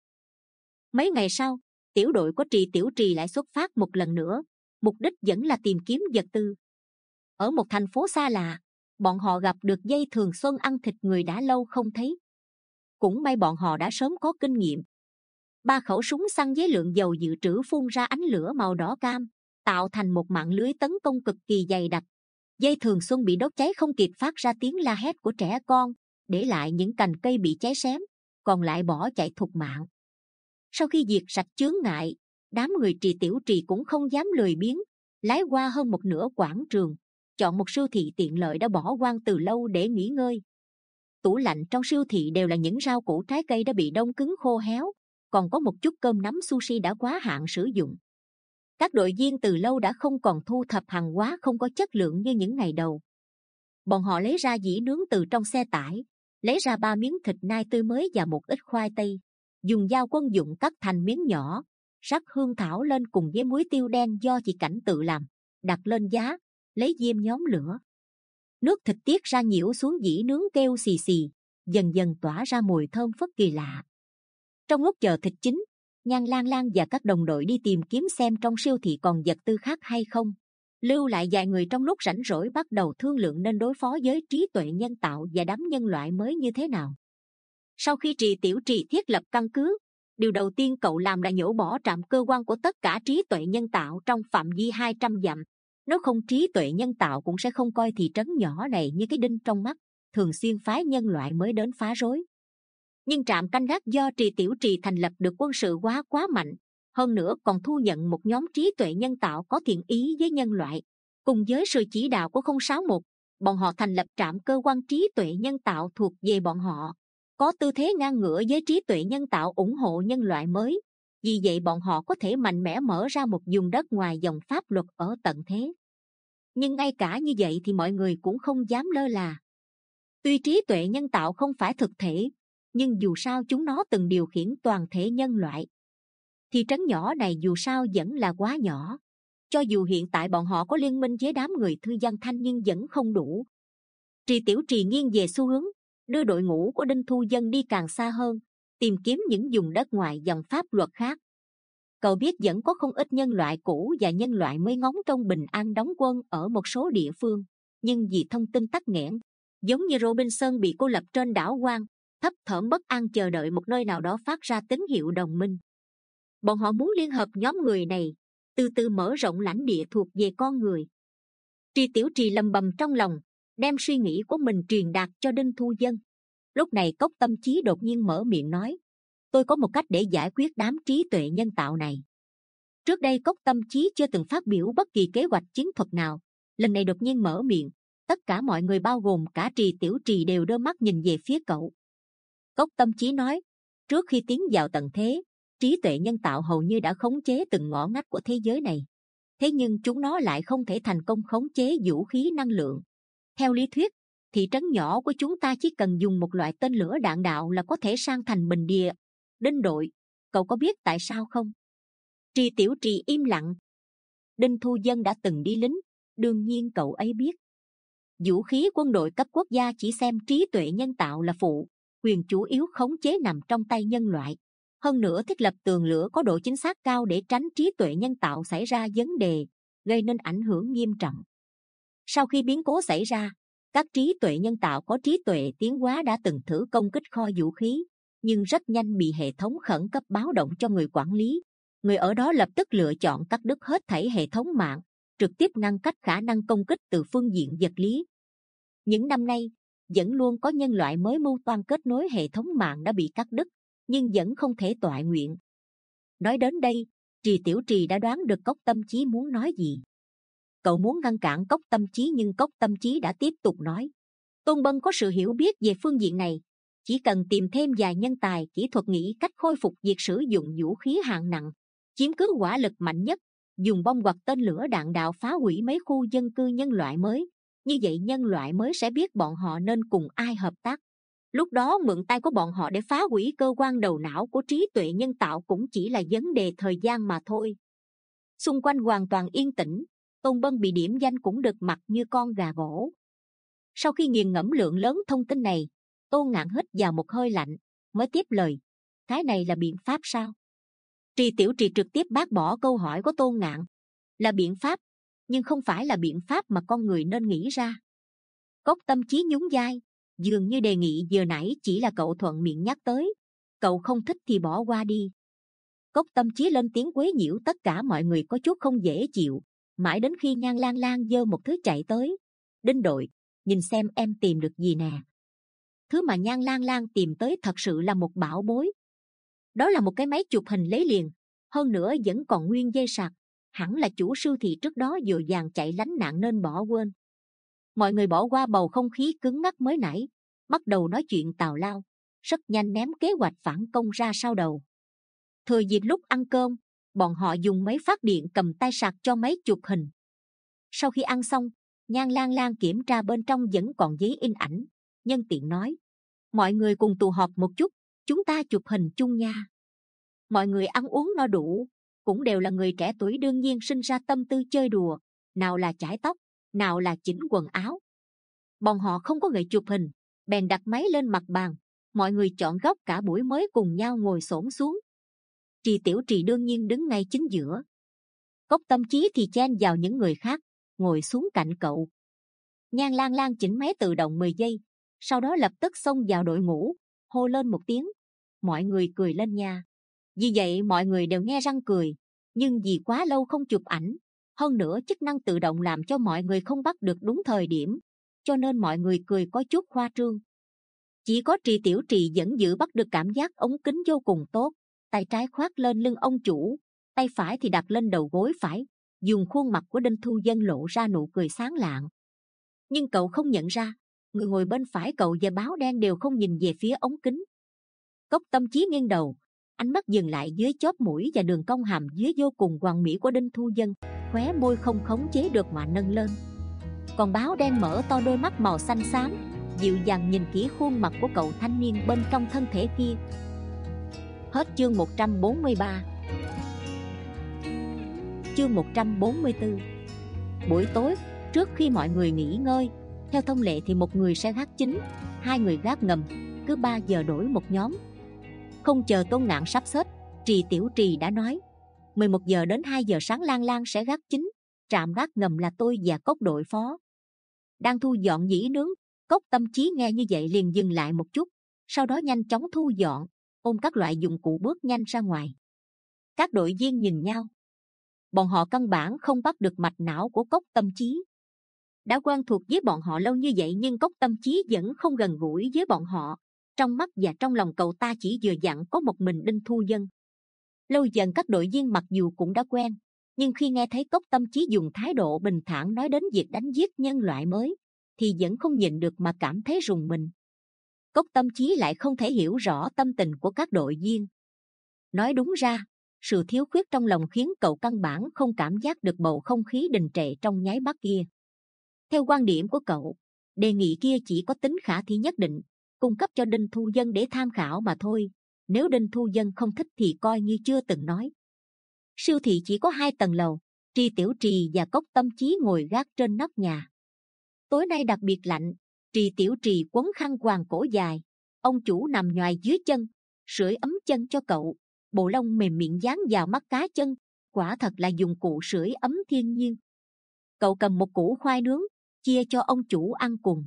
Mấy ngày sau, tiểu đội của Trì Tiểu Trì lại xuất phát một lần nữa, mục đích vẫn là tìm kiếm vật tư. Ở một thành phố xa lạ, bọn họ gặp được dây thường xuân ăn thịt người đã lâu không thấy. Cũng may bọn họ đã sớm có kinh nghiệm. Ba khẩu súng săn với lượng dầu dự trữ phun ra ánh lửa màu đỏ cam, tạo thành một mạng lưới tấn công cực kỳ dày đặc. Dây thường xuân bị đốt cháy không kịp phát ra tiếng la hét của trẻ con, để lại những cành cây bị cháy xém, còn lại bỏ chạy thục mạng. Sau khi diệt sạch chướng ngại, đám người Trì Tiểu Trì cũng không dám lười biếng, lái qua hơn một nửa quảng trường, chọn một siêu thị tiện lợi đã bỏ hoang từ lâu để nghỉ ngơi. Tủ lạnh trong siêu thị đều là những rau củ trái cây đã bị đông cứng khô héo, còn có một chút cơm nắm sushi đã quá hạn sử dụng. Các đội viên từ lâu đã không còn thu thập hàng hóa không có chất lượng như những ngày đầu. Bọn họ lấy ra dĩ nướng từ trong xe tải, lấy ra ba miếng thịt nai tươi mới và một ít khoai tây, dùng dao quân dụng cắt thành miếng nhỏ, rắc hương thảo lên cùng với muối tiêu đen do chị Cảnh tự làm, đặt lên giá, lấy diêm nhóm lửa. Nước thịt tiết ra nhiễu xuống dĩ nướng kêu xì xì, dần dần tỏa ra mùi thơm phất kỳ lạ. Trong lúc chờ thịt chín, Nhan Lan Lan và các đồng đội đi tìm kiếm xem trong siêu thị còn vật tư khác hay không. Lưu lại vài người trong lúc rảnh rỗi bắt đầu thương lượng nên đối phó với trí tuệ nhân tạo và đám nhân loại mới như thế nào. Sau khi Trì Tiểu Trì thiết lập căn cứ, điều đầu tiên cậu làm là nhổ bỏ trạm cơ quan của tất cả trí tuệ nhân tạo trong phạm vi hai trăm dặm. Nếu không trí tuệ nhân tạo cũng sẽ không coi thị trấn nhỏ này như cái đinh trong mắt, thường xuyên phái nhân loại mới đến phá rối. Nhưng trạm canh gác do Trì Tiểu Trì thành lập được quân sự quá quá mạnh, hơn nữa còn thu nhận một nhóm trí tuệ nhân tạo có thiện ý với nhân loại. Cùng với sự chỉ đạo của không sáu một, bọn họ thành lập trạm cơ quan trí tuệ nhân tạo thuộc về bọn họ, có tư thế ngang ngửa với trí tuệ nhân tạo ủng hộ nhân loại mới. Vì vậy bọn họ có thể mạnh mẽ mở ra một vùng đất ngoài dòng pháp luật ở tận thế. Nhưng ngay cả như vậy thì mọi người cũng không dám lơ là. Tuy trí tuệ nhân tạo không phải thực thể, nhưng dù sao chúng nó từng điều khiển toàn thể nhân loại. Thị trấn nhỏ này dù sao vẫn là quá nhỏ. Cho dù hiện tại bọn họ có liên minh với đám người thư văn thanh nhưng vẫn không đủ. Trì Tiểu Trì nghiêng về xu hướng, đưa đội ngũ của Đinh Thu Dân đi càng xa hơn, tìm kiếm những vùng đất ngoài dòng pháp luật khác. Cậu biết vẫn có không ít nhân loại cũ và nhân loại mới ngóng trong bình an đóng quân ở một số địa phương, nhưng vì thông tin tắc nghẽn, giống như Robinson bị cô lập trên đảo hoang, thấp thỏm bất an chờ đợi một nơi nào đó phát ra tín hiệu đồng minh. Bọn họ muốn liên hợp nhóm người này, từ từ mở rộng lãnh địa thuộc về con người. Trì Tiểu Trì lầm bầm trong lòng, đem suy nghĩ của mình truyền đạt cho Đinh Thu Dân. Lúc này Cốc Tâm Chí đột nhiên mở miệng nói: tôi có một cách để giải quyết đám trí tuệ nhân tạo này. Trước đây Cốc Tâm Chí chưa từng phát biểu bất kỳ kế hoạch chiến thuật nào, lần này đột nhiên mở miệng, tất cả mọi người bao gồm cả Trì Tiểu Trì đều đưa mắt nhìn về phía cậu. Cốc Tâm Chí nói: trước khi tiến vào tận thế, trí tuệ nhân tạo hầu như đã khống chế từng ngõ ngách của thế giới này. Thế nhưng chúng nó lại không thể thành công khống chế vũ khí năng lượng. Theo lý thuyết, thị trấn nhỏ của chúng ta chỉ cần dùng một loại tên lửa đạn đạo là có thể san thành bình địa. Đinh đội, cậu có biết tại sao không? Trì Tiểu Trì im lặng. Đinh Thu Dân đã từng đi lính, đương nhiên cậu ấy biết. Vũ khí quân đội cấp quốc gia chỉ xem trí tuệ nhân tạo là phụ, quyền chủ yếu khống chế nằm trong tay nhân loại. Hơn nữa thiết lập tường lửa có độ chính xác cao để tránh trí tuệ nhân tạo xảy ra vấn đề, gây nên ảnh hưởng nghiêm trọng. Sau khi biến cố xảy ra, các trí tuệ nhân tạo có trí tuệ tiến hóa đã từng thử công kích kho vũ khí, nhưng rất nhanh bị hệ thống khẩn cấp báo động cho người quản lý. Người ở đó lập tức lựa chọn cắt đứt hết thảy hệ thống mạng, trực tiếp ngăn cách khả năng công kích từ phương diện vật lý. Những năm nay, vẫn luôn có nhân loại mới mưu toan kết nối hệ thống mạng đã bị cắt đứt, nhưng vẫn không thể toại nguyện. Nói đến đây, Trì Tiểu Trì đã đoán được Cốc Tâm Chí muốn nói gì. Cậu muốn ngăn cản Cốc Tâm Chí, nhưng Cốc Tâm Chí đã tiếp tục nói: Tôn Bân có sự hiểu biết về phương diện này, chỉ cần tìm thêm vài nhân tài kỹ thuật nghĩ cách khôi phục việc sử dụng vũ khí hạng nặng, chiếm cứ hỏa lực mạnh nhất, dùng bom hoặc tên lửa đạn đạo phá hủy mấy khu dân cư nhân loại mới. Như vậy nhân loại mới sẽ biết bọn họ nên cùng ai hợp tác. Lúc đó mượn tay của bọn họ để phá hủy cơ quan đầu não của trí tuệ nhân tạo cũng chỉ là vấn đề thời gian mà thôi. Xung quanh hoàn toàn yên tĩnh, Tôn Bân bị điểm danh cũng được mặt như con gà gỗ. Sau khi nghiền ngẫm lượng lớn thông tin này, Tôn Ngạn hít vào một hơi lạnh, mới tiếp lời: Cái này là biện pháp sao? Trì Tiểu Trì trực tiếp bác bỏ câu hỏi của Tôn Ngạn. Là biện pháp, nhưng không phải là biện pháp mà con người nên nghĩ ra. Cốc Tâm Chí nhún vai, dường như đề nghị vừa nãy chỉ là cậu thuận miệng nhắc tới, cậu không thích thì bỏ qua đi. Cốc Tâm Chí lên tiếng quấy nhiễu tất cả mọi người có chút không dễ chịu, mãi đến khi Nhan Lang Lang giơ một thứ chạy tới: Đinh đội, nhìn xem em tìm được gì nè. Thứ mà Nhan Lang Lang tìm tới thật sự là một bảo bối. Đó là một cái máy chụp hình lấy liền, hơn nữa vẫn còn nguyên dây sạc, hẳn là chủ siêu thị trước đó dội vàng chạy lánh nạn nên bỏ quên. Mọi người bỏ qua bầu không khí cứng ngắc mới nãy, bắt đầu nói chuyện tào lao, rất nhanh ném kế hoạch phản công ra sau đầu. Thừa dịp lúc ăn cơm, bọn họ dùng máy phát điện cầm tay sạc cho máy chụp hình. Sau khi ăn xong, Nhan Lang Lang kiểm tra bên trong vẫn còn giấy in ảnh, nhân tiện nói: Mọi người cùng tụ họp một chút, chúng ta chụp hình chung nha. Mọi người ăn uống no đủ, cũng đều là người trẻ tuổi, đương nhiên sinh ra tâm tư chơi đùa, nào là chải tóc, nào là chỉnh quần áo. Bọn họ không có người chụp hình, bèn đặt máy lên mặt bàn, mọi người chọn góc cả buổi mới cùng nhau ngồi xổm xuống. Trì Tiểu Trì đương nhiên đứng ngay chính giữa. Cốc Tâm Chí thì chen vào những người khác, ngồi xuống cạnh cậu. Nhan Lang Lang chỉnh máy tự động mười giây, sau đó lập tức xông vào đội ngũ, hô lên một tiếng: Mọi người cười lên nha. Vì vậy mọi người đều nghe răng cười, nhưng vì quá lâu không chụp ảnh, hơn nữa chức năng tự động làm cho mọi người không bắt được đúng thời điểm, cho nên mọi người cười có chút khoa trương. Chỉ có Trì Tiểu Trì vẫn giữ bắt được cảm giác ống kính vô cùng tốt, tay trái khoác lên lưng ông chủ, tay phải thì đặt lên đầu gối phải, dùng khuôn mặt của Đinh Thu Dân lộ ra nụ cười sáng lạng. Nhưng cậu không nhận ra, người ngồi bên phải cậu và báo đen đều không nhìn về phía ống kính. Cốc Tâm Chí nghiêng đầu, ánh mắt dừng lại dưới chóp mũi và đường cong hàm dưới vô cùng hoàn mỹ của Đinh Thu Dân, khóe môi không khống chế được mà nâng lên. Còn báo đen mở to đôi mắt màu xanh xám, dịu dàng nhìn kỹ khuôn mặt của cậu thanh niên bên trong thân thể kia. Hết chương một trăm bốn mươi ba. Chương một trăm bốn mươi tư. Buổi tối, trước khi mọi người nghỉ ngơi, theo thông lệ thì một người sẽ gác chính, hai người gác ngầm, cứ ba giờ đổi một nhóm. Không chờ Tôn Ngạn sắp xếp, Trì Tiểu Trì đã nói: mười một giờ đến hai giờ sáng Lang Lang sẽ gác chính, trạm gác ngầm là tôi và Cốc đội phó. Đang thu dọn dĩ nướng, Cốc Tâm Chí nghe như vậy liền dừng lại một chút, sau đó nhanh chóng thu dọn, ôm các loại dụng cụ bước nhanh ra ngoài. Các đội viên nhìn nhau, bọn họ căn bản không bắt được mạch não của Cốc Tâm Chí. Đã quen thuộc với bọn họ lâu như vậy nhưng Cốc Tâm Chí vẫn không gần gũi với bọn họ. Trong mắt và trong lòng cậu ta chỉ vừa dặn có một mình Đinh Thu Dân. Lâu dần các đội viên mặc dù cũng đã quen, nhưng khi nghe thấy Cốc Tâm Chí dùng thái độ bình thản nói đến việc đánh giết nhân loại mới, thì vẫn không nhịn được mà cảm thấy rùng mình. Cốc Tâm Chí lại không thể hiểu rõ tâm tình của các đội viên. Nói đúng ra, sự thiếu khuyết trong lòng khiến cậu căn bản không cảm giác được bầu không khí đình trệ trong nháy mắt kia. Theo quan điểm của cậu, đề nghị kia chỉ có tính khả thi nhất định, cung cấp cho Đinh Thu Dân để tham khảo mà thôi. Nếu Đinh Thu Dân không thích thì coi như chưa từng nói. Siêu thị chỉ có hai tầng lầu, Trì Tiểu Trì và Cốc Tâm Chí ngồi gác trên nóc nhà. Tối nay đặc biệt lạnh, Trì Tiểu Trì quấn khăn quàng cổ dài, ông chủ nằm nhoài dưới chân, sưởi ấm chân cho cậu, bộ lông mềm miệng dán vào mắt cá chân, quả thật là dụng cụ sưởi ấm thiên nhiên. Cậu cầm một củ khoai nướng, chia cho ông chủ ăn cùng.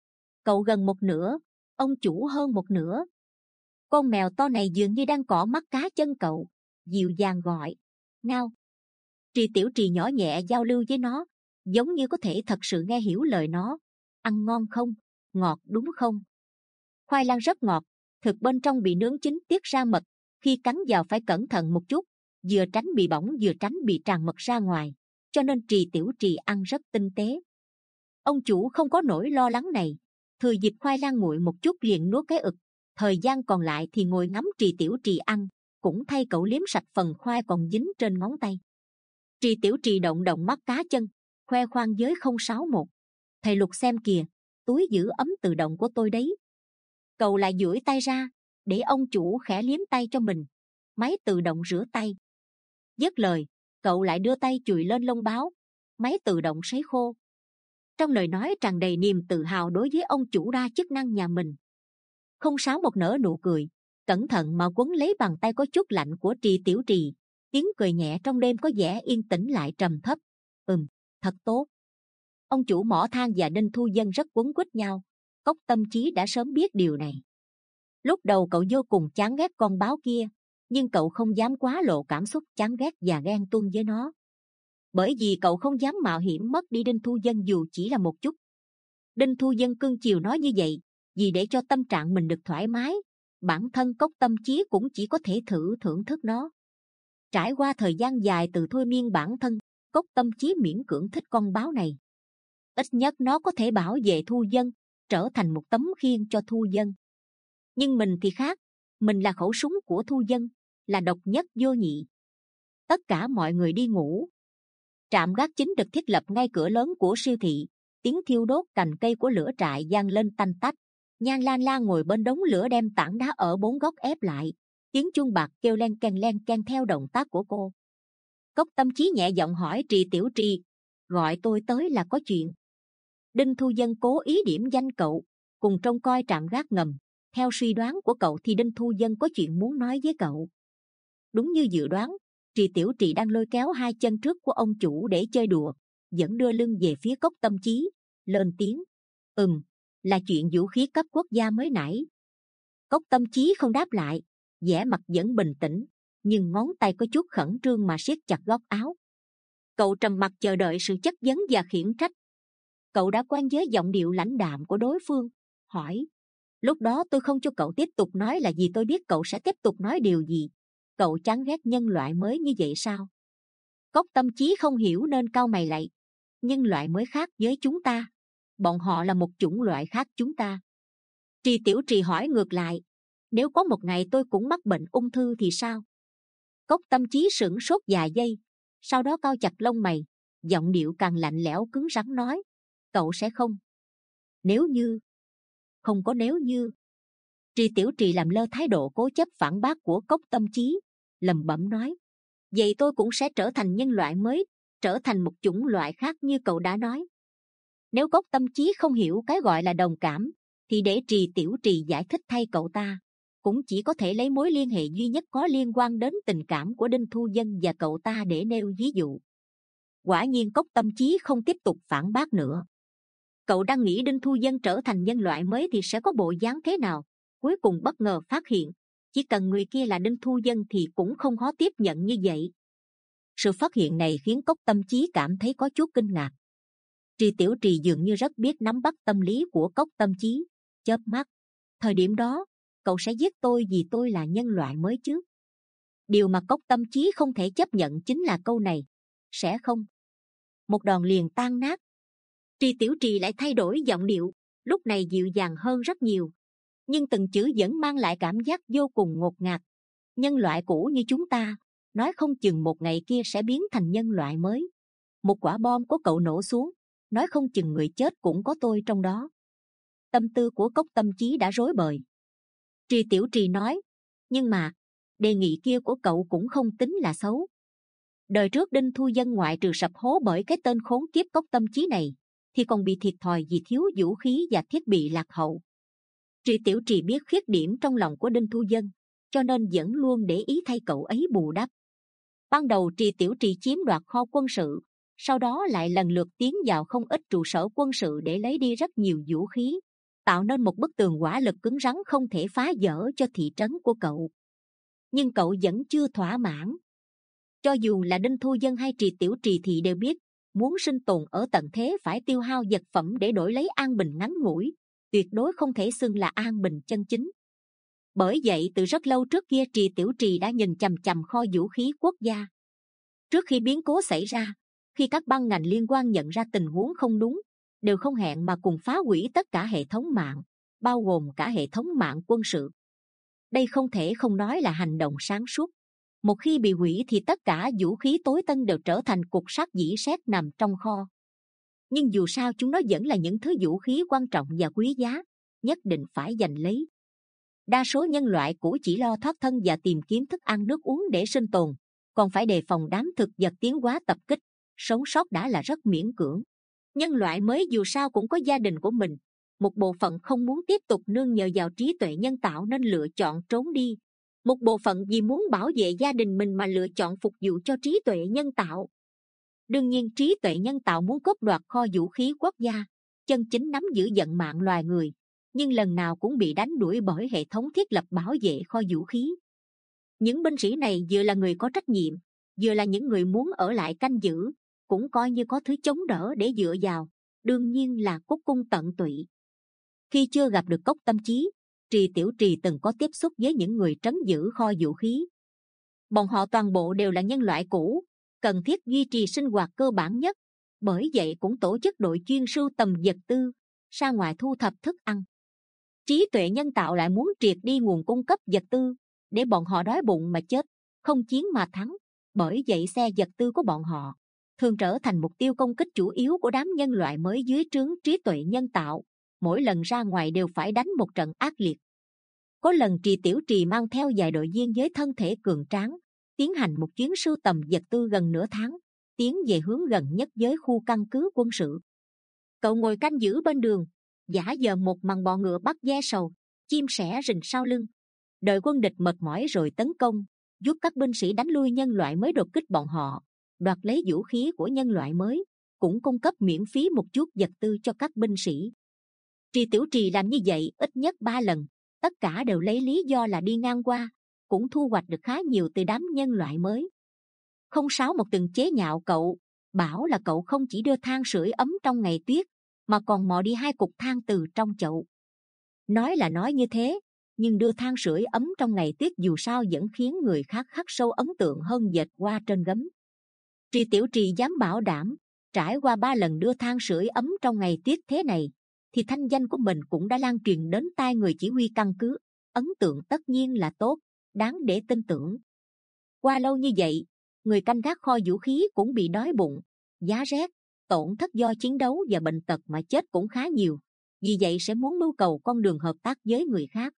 Cậu gần một nửa, ông chủ hơn một nửa. Con mèo to này dường như đang cọ mắt cá chân cậu, dịu dàng gọi: Ngao. Trì Tiểu Trì nhỏ nhẹ giao lưu với nó, giống như có thể thật sự nghe hiểu lời nó. Ăn ngon không? Ngọt đúng không? Khoai lang rất ngọt, thực bên trong bị nướng chín tiết ra mật, khi cắn vào phải cẩn thận một chút, vừa tránh bị bỏng vừa tránh bị tràn mật ra ngoài, cho nên Trì Tiểu Trì ăn rất tinh tế. Ông chủ không có nỗi lo lắng này, thừa dịp khoai lang nguội một chút liền nuốt cái ực, thời gian còn lại thì ngồi ngắm Trì Tiểu Trì ăn, cũng thay cậu liếm sạch phần khoai còn dính trên ngón tay. Trì Tiểu Trì động động mắt cá chân, khoe khoang với không sáu một: Thầy Lục xem kìa, túi giữ ấm tự động của tôi đấy. Cậu lại duỗi tay ra, để ông chủ khẽ liếm tay cho mình. Máy tự động rửa tay. Dứt lời, cậu lại đưa tay chùi lên lông báo. Máy tự động sấy khô. Trong lời nói tràn đầy niềm tự hào đối với ông chủ đa chức năng nhà mình. Không sáu một nở nụ cười, cẩn thận mà quấn lấy bàn tay có chút lạnh của Trì Tiểu Trì. Tiếng cười nhẹ trong đêm có vẻ yên tĩnh lại trầm thấp. Ừm, thật tốt. Ông chủ mỏ than và Đinh Thu Dân rất quấn quýt nhau. Cốc Tâm Chí đã sớm biết điều này. Lúc đầu cậu vô cùng chán ghét con báo kia, nhưng cậu không dám quá lộ cảm xúc chán ghét và ghen tuông với nó, bởi vì cậu không dám mạo hiểm mất đi Đinh Thu Dân dù chỉ là một chút. Đinh Thu Dân cưng chiều nói như vậy vì để cho tâm trạng mình được thoải mái, bản thân Cốc Tâm Chí cũng chỉ có thể thử thưởng thức nó. Trải qua thời gian dài từ thôi miên bản thân, Cốc Tâm Chí miễn cưỡng thích con báo này. Ít nhất nó có thể bảo vệ Thu Dân, trở thành một tấm khiên cho Thu Dân. Nhưng mình thì khác, mình là khẩu súng của Thu Dân, là độc nhất vô nhị. Tất cả mọi người đi ngủ. Trạm gác chính được thiết lập ngay cửa lớn của siêu thị. Tiếng thiêu đốt cành cây của lửa trại vang lên tanh tách. Nhan Lan Lan ngồi bên đống lửa đem tảng đá ở bốn góc ép lại. Tiếng chuông bạc kêu len keng len keng theo động tác của cô. Cốc Tâm Chí nhẹ giọng hỏi Trì Tiểu Trì: Gọi tôi tới là có chuyện. Đinh Thu Dân cố ý điểm danh cậu, cùng trông coi trạm gác ngầm. Theo suy đoán của cậu thì Đinh Thu Dân có chuyện muốn nói với cậu. Đúng như dự đoán, Trì Tiểu Trì đang lôi kéo hai chân trước của ông chủ để chơi đùa, vẫn đưa lưng về phía Cốc Tâm Chí, lên tiếng: Ừm, là chuyện vũ khí cấp quốc gia mới nãy. Cốc Tâm Chí không đáp lại, vẻ mặt vẫn bình tĩnh, nhưng ngón tay có chút khẩn trương mà siết chặt góc áo. Cậu trầm mặc chờ đợi sự chất vấn và khiển trách. Cậu đã quen với giọng điệu lãnh đạm của đối phương, hỏi: Lúc đó tôi không cho cậu tiếp tục nói là vì tôi biết cậu sẽ tiếp tục nói điều gì. Cậu chán ghét nhân loại mới như vậy sao? Cốc Tâm Chí không hiểu nên cau mày lại. Nhân loại mới khác với chúng ta, bọn họ là một chủng loại khác chúng ta. Trì Tiểu Trì hỏi ngược lại: Nếu có một ngày tôi cũng mắc bệnh ung thư thì sao? Cốc Tâm Chí sửng sốt vài giây, sau đó cau chặt lông mày, giọng điệu càng lạnh lẽo cứng rắn nói: Cậu sẽ không. Nếu như. Không có nếu như. Trì Tiểu Trì làm lơ thái độ cố chấp phản bác của Cốc Tâm Chí, lẩm bẩm nói: Vậy tôi cũng sẽ trở thành nhân loại mới, trở thành một chủng loại khác như cậu đã nói. Nếu Cốc Tâm Chí không hiểu cái gọi là đồng cảm, thì để Trì Tiểu Trì giải thích thay cậu ta, cũng chỉ có thể lấy mối liên hệ duy nhất có liên quan đến tình cảm của Đinh Thu Dân và cậu ta để nêu ví dụ. Quả nhiên Cốc Tâm Chí không tiếp tục phản bác nữa. Cậu đang nghĩ Đinh Thu Dân trở thành nhân loại mới thì sẽ có bộ dáng thế nào, cuối cùng bất ngờ phát hiện chỉ cần người kia là Đinh Thu Dân thì cũng không khó tiếp nhận như vậy. Sự phát hiện này khiến Cốc Tâm Chí cảm thấy có chút kinh ngạc. Trì Tiểu Trì dường như rất biết nắm bắt tâm lý của Cốc Tâm Chí, chớp mắt: Thời điểm đó cậu sẽ giết tôi vì tôi là nhân loại mới chứ? Điều mà Cốc Tâm Chí không thể chấp nhận chính là câu này: Sẽ không. Một đòn liền tan nát. Trì Tiểu Trì lại thay đổi giọng điệu, lúc này dịu dàng hơn rất nhiều, nhưng từng chữ vẫn mang lại cảm giác vô cùng ngột ngạt. Nhân loại cũ như chúng ta, nói không chừng một ngày kia sẽ biến thành nhân loại mới. Một quả bom của cậu nổ xuống, nói không chừng người chết cũng có tôi trong đó. Tâm tư của Cốc Tâm Chí đã rối bời. Trì Tiểu Trì nói: Nhưng mà đề nghị kia của cậu cũng không tính là xấu. Đời trước Đinh Thu Dân ngoại trừ sập hố bởi cái tên khốn kiếp Cốc Tâm Chí này, thì còn bị thiệt thòi vì thiếu vũ khí và thiết bị lạc hậu. Trì Tiểu Trì biết khuyết điểm trong lòng của Đinh Thu Dân, cho nên vẫn luôn để ý thay cậu ấy bù đắp. Ban đầu Trì Tiểu Trì chiếm đoạt kho quân sự, sau đó lại lần lượt tiến vào không ít trụ sở quân sự để lấy đi rất nhiều vũ khí, tạo nên một bức tường hỏa lực cứng rắn không thể phá vỡ cho thị trấn của cậu. Nhưng cậu vẫn chưa thỏa mãn. Cho dù là Đinh Thu Vân hay Trì Tiểu Trì thì đều biết, muốn sinh tồn ở tận thế phải tiêu hao vật phẩm để đổi lấy an bình ngắn ngủi, tuyệt đối không thể xưng là an bình chân chính. Bởi vậy từ rất lâu trước kia Trì Tiểu Trì đã nhìn chằm chằm kho vũ khí quốc gia. Trước khi biến cố xảy ra, khi các ban ngành liên quan nhận ra tình huống không đúng, đều không hẹn mà cùng phá hủy tất cả hệ thống mạng, bao gồm cả hệ thống mạng quân sự. Đây không thể không nói là hành động sáng suốt. Một khi bị hủy thì tất cả vũ khí tối tân đều trở thành cục sắt dỉ sét nằm trong kho. Nhưng dù sao chúng nó vẫn là những thứ vũ khí quan trọng và quý giá, nhất định phải giành lấy. Đa số nhân loại cũ chỉ lo thoát thân và tìm kiếm thức ăn nước uống để sinh tồn, còn phải đề phòng đám thực vật tiến hóa tập kích, sống sót đã là rất miễn cưỡng. Nhân loại mới dù sao cũng có gia đình của mình, một bộ phận không muốn tiếp tục nương nhờ vào trí tuệ nhân tạo nên lựa chọn trốn đi, một bộ phận vì muốn bảo vệ gia đình mình mà lựa chọn phục vụ cho trí tuệ nhân tạo. Đương nhiên trí tuệ nhân tạo muốn cướp đoạt kho vũ khí quốc gia, chân chính nắm giữ vận mạng loài người, nhưng lần nào cũng bị đánh đuổi bởi hệ thống thiết lập bảo vệ kho vũ khí. Những binh sĩ này vừa là người có trách nhiệm, vừa là những người muốn ở lại canh giữ, cũng coi như có thứ chống đỡ để dựa vào, đương nhiên là cúc cung tận tụy. Khi chưa gặp được Cốc Tâm Chí, Trì Tiểu Trì từng có tiếp xúc với những người trấn giữ kho vũ khí. Bọn họ toàn bộ đều là nhân loại cũ, cần thiết duy trì sinh hoạt cơ bản nhất, bởi vậy cũng tổ chức đội chuyên sưu tầm vật tư, ra ngoài thu thập thức ăn. Trí tuệ nhân tạo lại muốn triệt đi nguồn cung cấp vật tư, để bọn họ đói bụng mà chết, không chiến mà thắng. Bởi vậy xe vật tư của bọn họ thường trở thành mục tiêu công kích chủ yếu của đám nhân loại mới dưới trướng trí tuệ nhân tạo. Mỗi lần ra ngoài đều phải đánh một trận ác liệt. Có lần Trì Tiểu Trì mang theo vài đội viên với thân thể cường tráng, tiến hành một chuyến sưu tầm vật tư gần nửa tháng, tiến về hướng gần nhất với khu căn cứ quân sự. Cậu ngồi canh giữ bên đường, giả vờ một màn bọ ngựa bắt ve sầu, chim sẻ rình sau lưng, đợi quân địch mệt mỏi rồi tấn công, giúp các binh sĩ đánh lui nhân loại mới đột kích bọn họ, đoạt lấy vũ khí của nhân loại mới, cũng cung cấp miễn phí một chút vật tư cho các binh sĩ. Trì Tiểu Trì làm như vậy ít nhất ba lần, tất cả đều lấy lý do là đi ngang qua, cũng thu hoạch được khá nhiều từ đám nhân loại mới. Không Sáu một từng chế nhạo cậu, bảo là cậu không chỉ đưa than sưởi ấm trong ngày tuyết, mà còn mò đi hai cục than từ trong chậu. Nói là nói như thế, nhưng đưa than sưởi ấm trong ngày tuyết dù sao vẫn khiến người khác khắc sâu ấn tượng hơn dệt hoa trên gấm. Trì Tiểu Trì dám bảo đảm, trải qua ba lần đưa than sưởi ấm trong ngày tuyết thế này, thì thanh danh của mình cũng đã lan truyền đến tai người chỉ huy căn cứ, ấn tượng tất nhiên là tốt, đáng để tin tưởng. Qua lâu như vậy, người canh gác kho vũ khí cũng bị đói bụng, giá rét, tổn thất do chiến đấu và bệnh tật mà chết cũng khá nhiều, vì vậy sẽ muốn mưu cầu con đường hợp tác với người khác.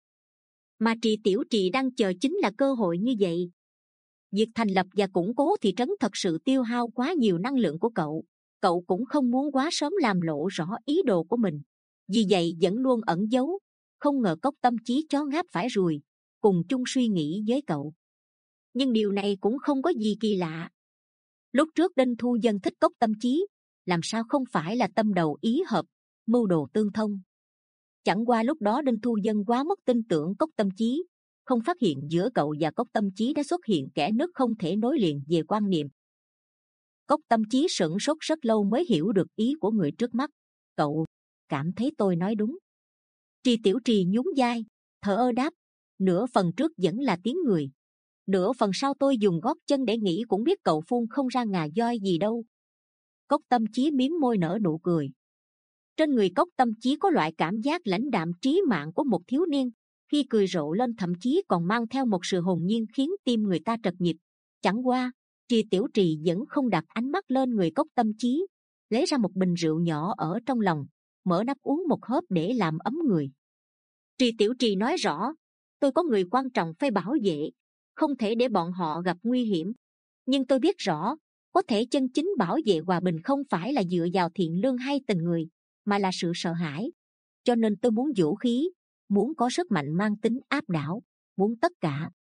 Mà Trì Tiểu Trì đang chờ chính là cơ hội như vậy. Việc thành lập và củng cố thị trấn thật sự tiêu hao quá nhiều năng lượng của cậu, cậu cũng không muốn quá sớm làm lộ rõ ý đồ của mình. Vì vậy vẫn luôn ẩn giấu, không ngờ Cốc Tâm Chí chó ngáp phải ruồi, cùng chung suy nghĩ với cậu. Nhưng điều này cũng không có gì kỳ lạ. Lúc trước Đinh Thu Vân thích Cốc Tâm Chí, làm sao không phải là tâm đầu ý hợp, mưu đồ tương thông. Chẳng qua lúc đó Đinh Thu Vân quá mất tin tưởng Cốc Tâm Chí, không phát hiện giữa cậu và Cốc Tâm Chí đã xuất hiện kẽ nứt không thể nối liền về quan niệm. Cốc Tâm Chí sửng sốt rất lâu mới hiểu được ý của người trước mắt. Cậu cảm thấy tôi nói đúng. Trì Tiểu Trì nhún vai, thở ơ đáp, nửa phần trước vẫn là tiếng người, nửa phần sau tôi dùng gót chân để nghĩ cũng biết cậu phun không ra ngà voi gì đâu. Cốc Tâm Chí miếm môi nở nụ cười. Trên người Cốc Tâm Chí có loại cảm giác lãnh đạm trí mạng của một thiếu niên, khi cười rộ lên thậm chí còn mang theo một sự hồn nhiên khiến tim người ta trật nhịp. Chẳng qua, Trì Tiểu Trì vẫn không đặt ánh mắt lên người Cốc Tâm Chí, lấy ra một bình rượu nhỏ ở trong lòng, mở nắp uống một hớp để làm ấm người. Trì Tiểu Trì nói rõ, tôi có người quan trọng phải bảo vệ, không thể để bọn họ gặp nguy hiểm. Nhưng tôi biết rõ, có thể chân chính bảo vệ hòa bình không phải là dựa vào thiện lương hay tình người, mà là sự sợ hãi. Cho nên tôi muốn vũ khí, muốn có sức mạnh mang tính áp đảo, muốn tất cả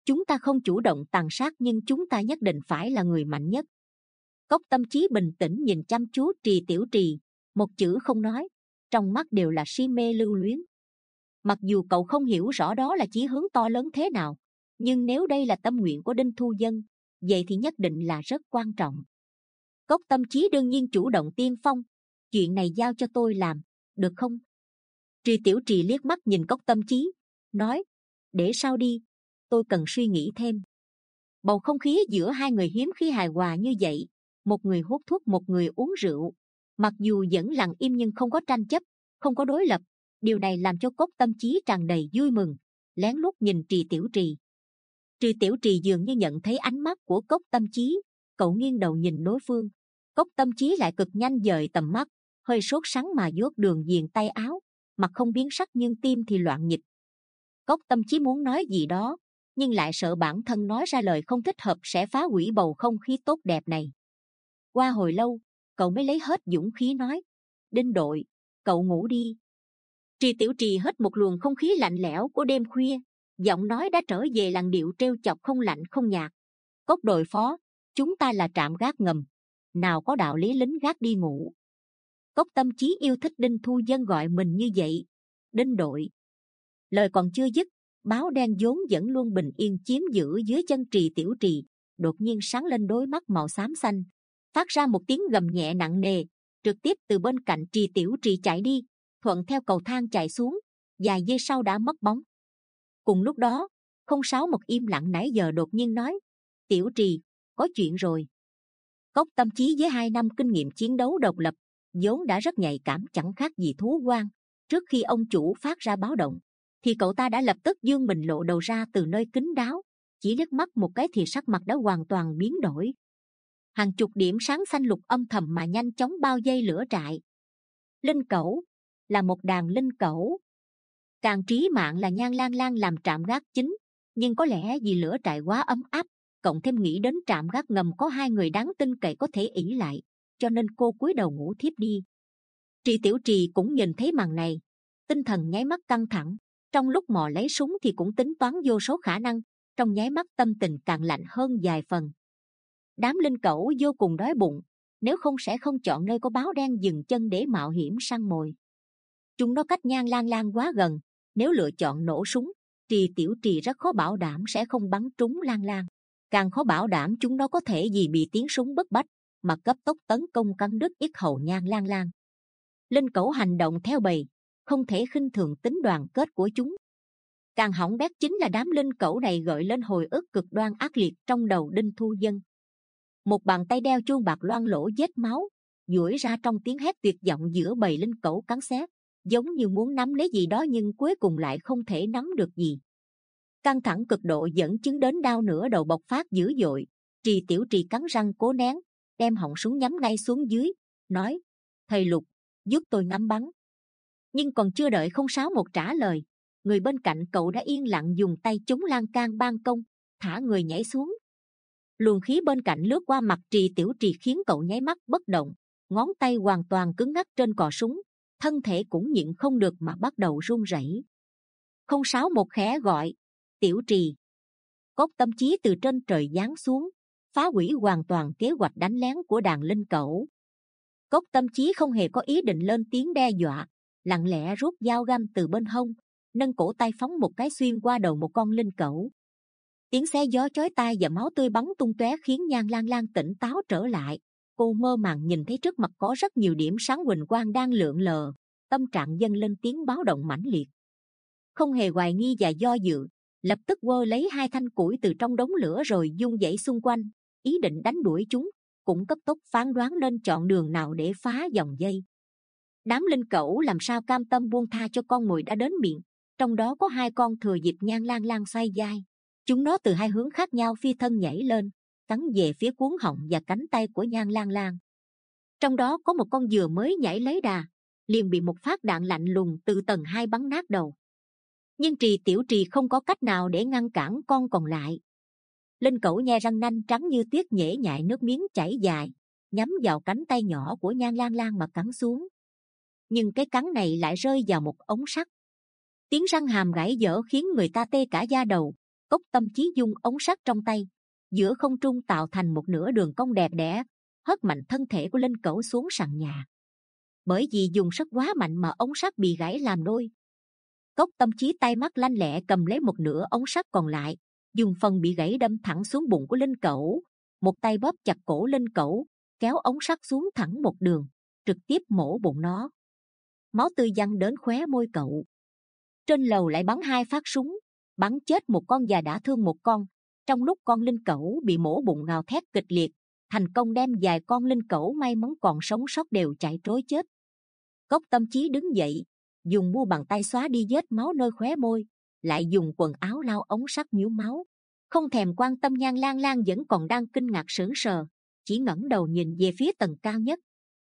Chúng ta không chủ động tàn sát nhưng chúng ta nhất định phải là người mạnh nhất. Cốc Tâm Chí bình tĩnh nhìn chăm chú Trì Tiểu Trì, một chữ không nói, trong mắt đều là si mê lưu luyến. Mặc dù cậu không hiểu rõ đó là chí hướng to lớn thế nào, nhưng nếu đây là tâm nguyện của Đinh Thu Dân, vậy thì nhất định là rất quan trọng. Cốc Tâm Chí đương nhiên chủ động tiên phong, chuyện này giao cho tôi làm, được không? Trì Tiểu Trì liếc mắt nhìn Cốc Tâm Chí, nói, để sau đi, tôi cần suy nghĩ thêm. Bầu không khí giữa hai người hiếm khi hài hòa như vậy, một người hút thuốc một người uống rượu, mặc dù vẫn lặng im nhưng không có tranh chấp, không có đối lập. Điều này làm cho Cốc Tâm Chí tràn đầy vui mừng, lén lút nhìn Trì Tiểu Trì. Trì Tiểu Trì dường như nhận thấy ánh mắt của Cốc Tâm Chí, cậu nghiêng đầu nhìn đối phương. Cốc Tâm Chí lại cực nhanh dời tầm mắt, hơi sốt sắng mà vuốt đường viền tay áo, mặt không biến sắc nhưng tim thì loạn nhịp. Cốc Tâm Chí muốn nói gì đó, nhưng lại sợ bản thân nói ra lời không thích hợp sẽ phá hủy bầu không khí tốt đẹp này. Qua hồi lâu, cậu mới lấy hết dũng khí nói, Đinh đội, cậu ngủ đi. Trì Tiểu Trì hít một luồng không khí lạnh lẽo của đêm khuya, giọng nói đã trở về làn điệu trêu chọc không lạnh không nhạt. Cốc đội phó, chúng ta là trạm gác ngầm, nào có đạo lý lính gác đi ngủ. Cốc Tâm Chí yêu thích Đinh Thu Dân gọi mình như vậy, Đinh đội. Lời còn chưa dứt, báo đen vốn vẫn luôn bình yên chiếm giữ dưới chân Trì Tiểu Trì, đột nhiên sáng lên đôi mắt màu xám xanh, phát ra một tiếng gầm nhẹ nặng nề, trực tiếp từ bên cạnh Trì Tiểu Trì chạy đi, thuận theo cầu thang chạy xuống, vài giây sau đã mất bóng. Cùng lúc đó, không sáu một im lặng nãy giờ đột nhiên nói, Tiểu Trì, có chuyện rồi. Cốc Tâm Chí với hai năm kinh nghiệm chiến đấu độc lập, vốn đã rất nhạy cảm chẳng khác gì thú hoang. Trước khi ông chủ phát ra báo động, thì cậu ta đã lập tức dương mình lộ đầu ra từ nơi kín đáo, chỉ liếc mắt một cái thì sắc mặt đã hoàn toàn biến đổi. Hàng chục điểm sáng xanh lục âm thầm mà nhanh chóng bao vây lửa trại. Linh cẩu là một đàn linh cẩu, càng trí mạng là Nhan Lang Lang làm trạm gác chính, nhưng có lẽ vì lửa trại quá ấm áp, cộng thêm nghĩ đến trạm gác ngầm có hai người đáng tin cậy có thể ỷ lại, cho nên cô cúi đầu ngủ thiếp đi. Trì Tiểu Trì cũng nhìn thấy màn này, tinh thần nháy mắt căng thẳng, trong lúc mò lấy súng thì cũng tính toán vô số khả năng, trong nháy mắt tâm tình càng lạnh hơn vài phần. Đám linh cẩu vô cùng đói bụng, nếu không sẽ không chọn nơi có báo đen dừng chân để mạo hiểm săn mồi. Chúng nó cách Nhan Lang Lang quá gần, nếu lựa chọn nổ súng, Trì Tiểu Trì rất khó bảo đảm sẽ không bắn trúng Lang Lang, càng khó bảo đảm chúng nó có thể vì bị tiếng súng bức bách mà cấp tốc tấn công cắn đứt yết hầu Nhan Lang Lang. Linh cẩu hành động theo bầy, không thể khinh thường tính đoàn kết của chúng. Càng hỏng bét chính là đám linh cẩu này gợi lên hồi ức cực đoan ác liệt trong đầu Đinh Thu Dân. Một bàn tay đeo chuông bạc loang lỗ vết máu, duỗi ra trong tiếng hét tuyệt vọng giữa bầy linh cẩu cắn xé, giống như muốn nắm lấy gì đó nhưng cuối cùng lại không thể nắm được gì. Căng thẳng cực độ dẫn chứng đến đau nửa đầu bộc phát dữ dội. Trì Tiểu Trì cắn răng cố nén, đem họng súng nhắm ngay xuống dưới, nói, thầy Lục, giúp tôi ngắm bắn. Nhưng còn chưa đợi không sáu một trả lời, người bên cạnh cậu đã yên lặng dùng tay chống lan can ban công, thả người nhảy xuống. Luồng khí bên cạnh lướt qua mặt Trì Tiểu Trì khiến cậu nháy mắt bất động, ngón tay hoàn toàn cứng ngắc trên cò súng, thân thể cũng nhịn không được mà bắt đầu run rẩy. Không sáu một khẽ gọi, Tiểu Trì. Cốc Tâm Chí từ trên trời giáng xuống, phá hủy hoàn toàn kế hoạch đánh lén của đàn linh cẩu. Cốc Tâm Chí không hề có ý định lên tiếng đe dọa, lặng lẽ rút dao găm từ bên hông, nâng cổ tay phóng một cái xuyên qua đầu một con linh cẩu. Tiếng xé gió chói tai và máu tươi bắn tung tóe khiến Nhan Lang Lang tỉnh táo trở lại. Cô mơ màng nhìn thấy trước mặt có rất nhiều điểm sáng huỳnh quang đang lượn lờ, tâm trạng dâng lên tiếng báo động mãnh liệt. Không hề hoài nghi và do dự, lập tức quơ lấy hai thanh củi từ trong đống lửa rồi dung dãy xung quanh, ý định đánh đuổi chúng, cũng cấp tốc phán đoán nên chọn đường nào để phá dòng dây. Đám linh cẩu làm sao cam tâm buông tha cho con mồi đã đến miệng, trong đó có hai con thừa dịp Nhan Lang Lang xoay vai, chúng nó từ hai hướng khác nhau phi thân nhảy lên, cắn về phía cuống họng và cánh tay của Nhan Lang Lang. Trong đó có một con vừa mới nhảy lấy đà, liền bị một phát đạn lạnh lùng từ tầng hai bắn nát đầu. Nhưng Trì Tiểu Trì không có cách nào để ngăn cản con còn lại. Linh cẩu nhe răng nanh trắng như tuyết nhễ nhại nước miếng chảy dài, nhắm vào cánh tay nhỏ của Nhan Lang Lang mà cắn xuống. Nhưng cái cắn này lại rơi vào một ống sắt. Tiếng răng hàm gãy dở khiến người ta tê cả da đầu, Cốc Tâm Chí dung ống sắt trong tay, giữa không trung tạo thành một nửa đường cong đẹp đẽ, hất mạnh thân thể của linh cẩu xuống sàn nhà. Bởi vì dùng sức quá mạnh mà ống sắt bị gãy làm đôi. Cốc Tâm Chí tay mắt lanh lẹ cầm lấy một nửa ống sắt còn lại, dùng phần bị gãy đâm thẳng xuống bụng của linh cẩu, một tay bóp chặt cổ linh cẩu, kéo ống sắt xuống thẳng một đường, trực tiếp mổ bụng nó. Máu tươi văng đến khóe môi cậu. Trên lầu lại bắn hai phát súng, bắn chết một con và đã thương một con. Trong lúc con linh cẩu bị mổ bụng gào thét kịch liệt, thành công đem vài con linh cẩu may mắn còn sống sót đều chạy trối chết. Cốc Tâm Chí đứng dậy, dùng mu bàn tay xóa đi vết máu nơi khóe môi, lại dùng quần áo lau ống sắt nhuốm máu, không thèm quan tâm Nhan Lang Lang vẫn còn đang kinh ngạc sững sờ, chỉ ngẩng đầu nhìn về phía tầng cao nhất.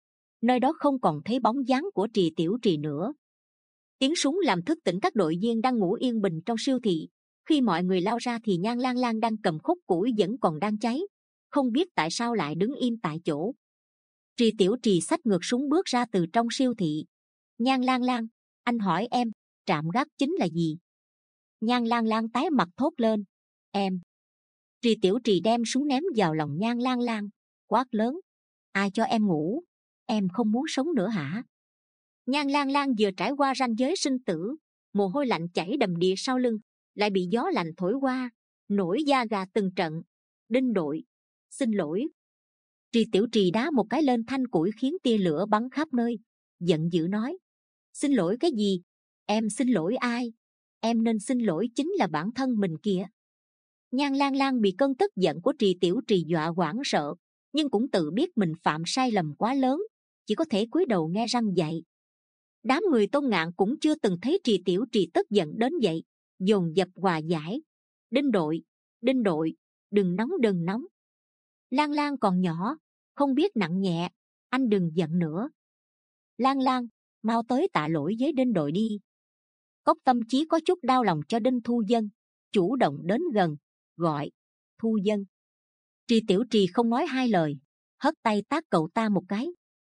Nơi đó không còn thấy bóng dáng của Trì Tiểu Trì nữa. Tiếng súng làm thức tỉnh các đội viên đang ngủ yên bình trong siêu thị. Khi mọi người lao ra thì Nhan Lang Lang đang cầm khúc củi vẫn còn đang cháy, không biết tại sao lại đứng im tại chỗ. Trì Tiểu Trì xách ngược súng bước ra từ trong siêu thị. Nhan Lang Lang, anh hỏi em, trạm gác chính là gì? Nhan Lang Lang tái mặt thốt lên, em. Trì Tiểu Trì đem súng ném vào lòng Nhan Lang Lang, quát lớn, ai cho em ngủ? Em không muốn sống nữa hả? Nhan Lang Lang vừa trải qua ranh giới sinh tử, mồ hôi lạnh chảy đầm đìa sau lưng, lại bị gió lạnh thổi qua, nổi da gà từng trận. Đinh đội, xin lỗi. Trì Tiểu Trì đá một cái lên thanh củi khiến tia lửa bắn khắp nơi, giận dữ nói, xin lỗi cái gì? Em xin lỗi ai? Em nên xin lỗi chính là bản thân mình kìa. Nhan Lang Lang bị cơn tức giận của Trì Tiểu Trì dọa hoảng sợ, nhưng cũng tự biết mình phạm sai lầm quá lớn, chỉ có thể cúi đầu nghe răng dạy. Đám người Tôn Ngạn cũng chưa từng thấy Trì Tiểu Trì tức giận đến vậy, dồn dập hòa giải. Đinh đội, Đinh đội, đừng nóng đừng nóng. Lang Lang còn nhỏ, không biết nặng nhẹ, anh đừng giận nữa. Lang Lang, mau tới tạ lỗi với Đinh đội đi. Cốc Tâm Chí có chút đau lòng cho Đinh Thu Dân, chủ động đến gần, gọi, Thu Dân. Trì Tiểu Trì không nói hai lời, hất tay tát cậu ta một cái.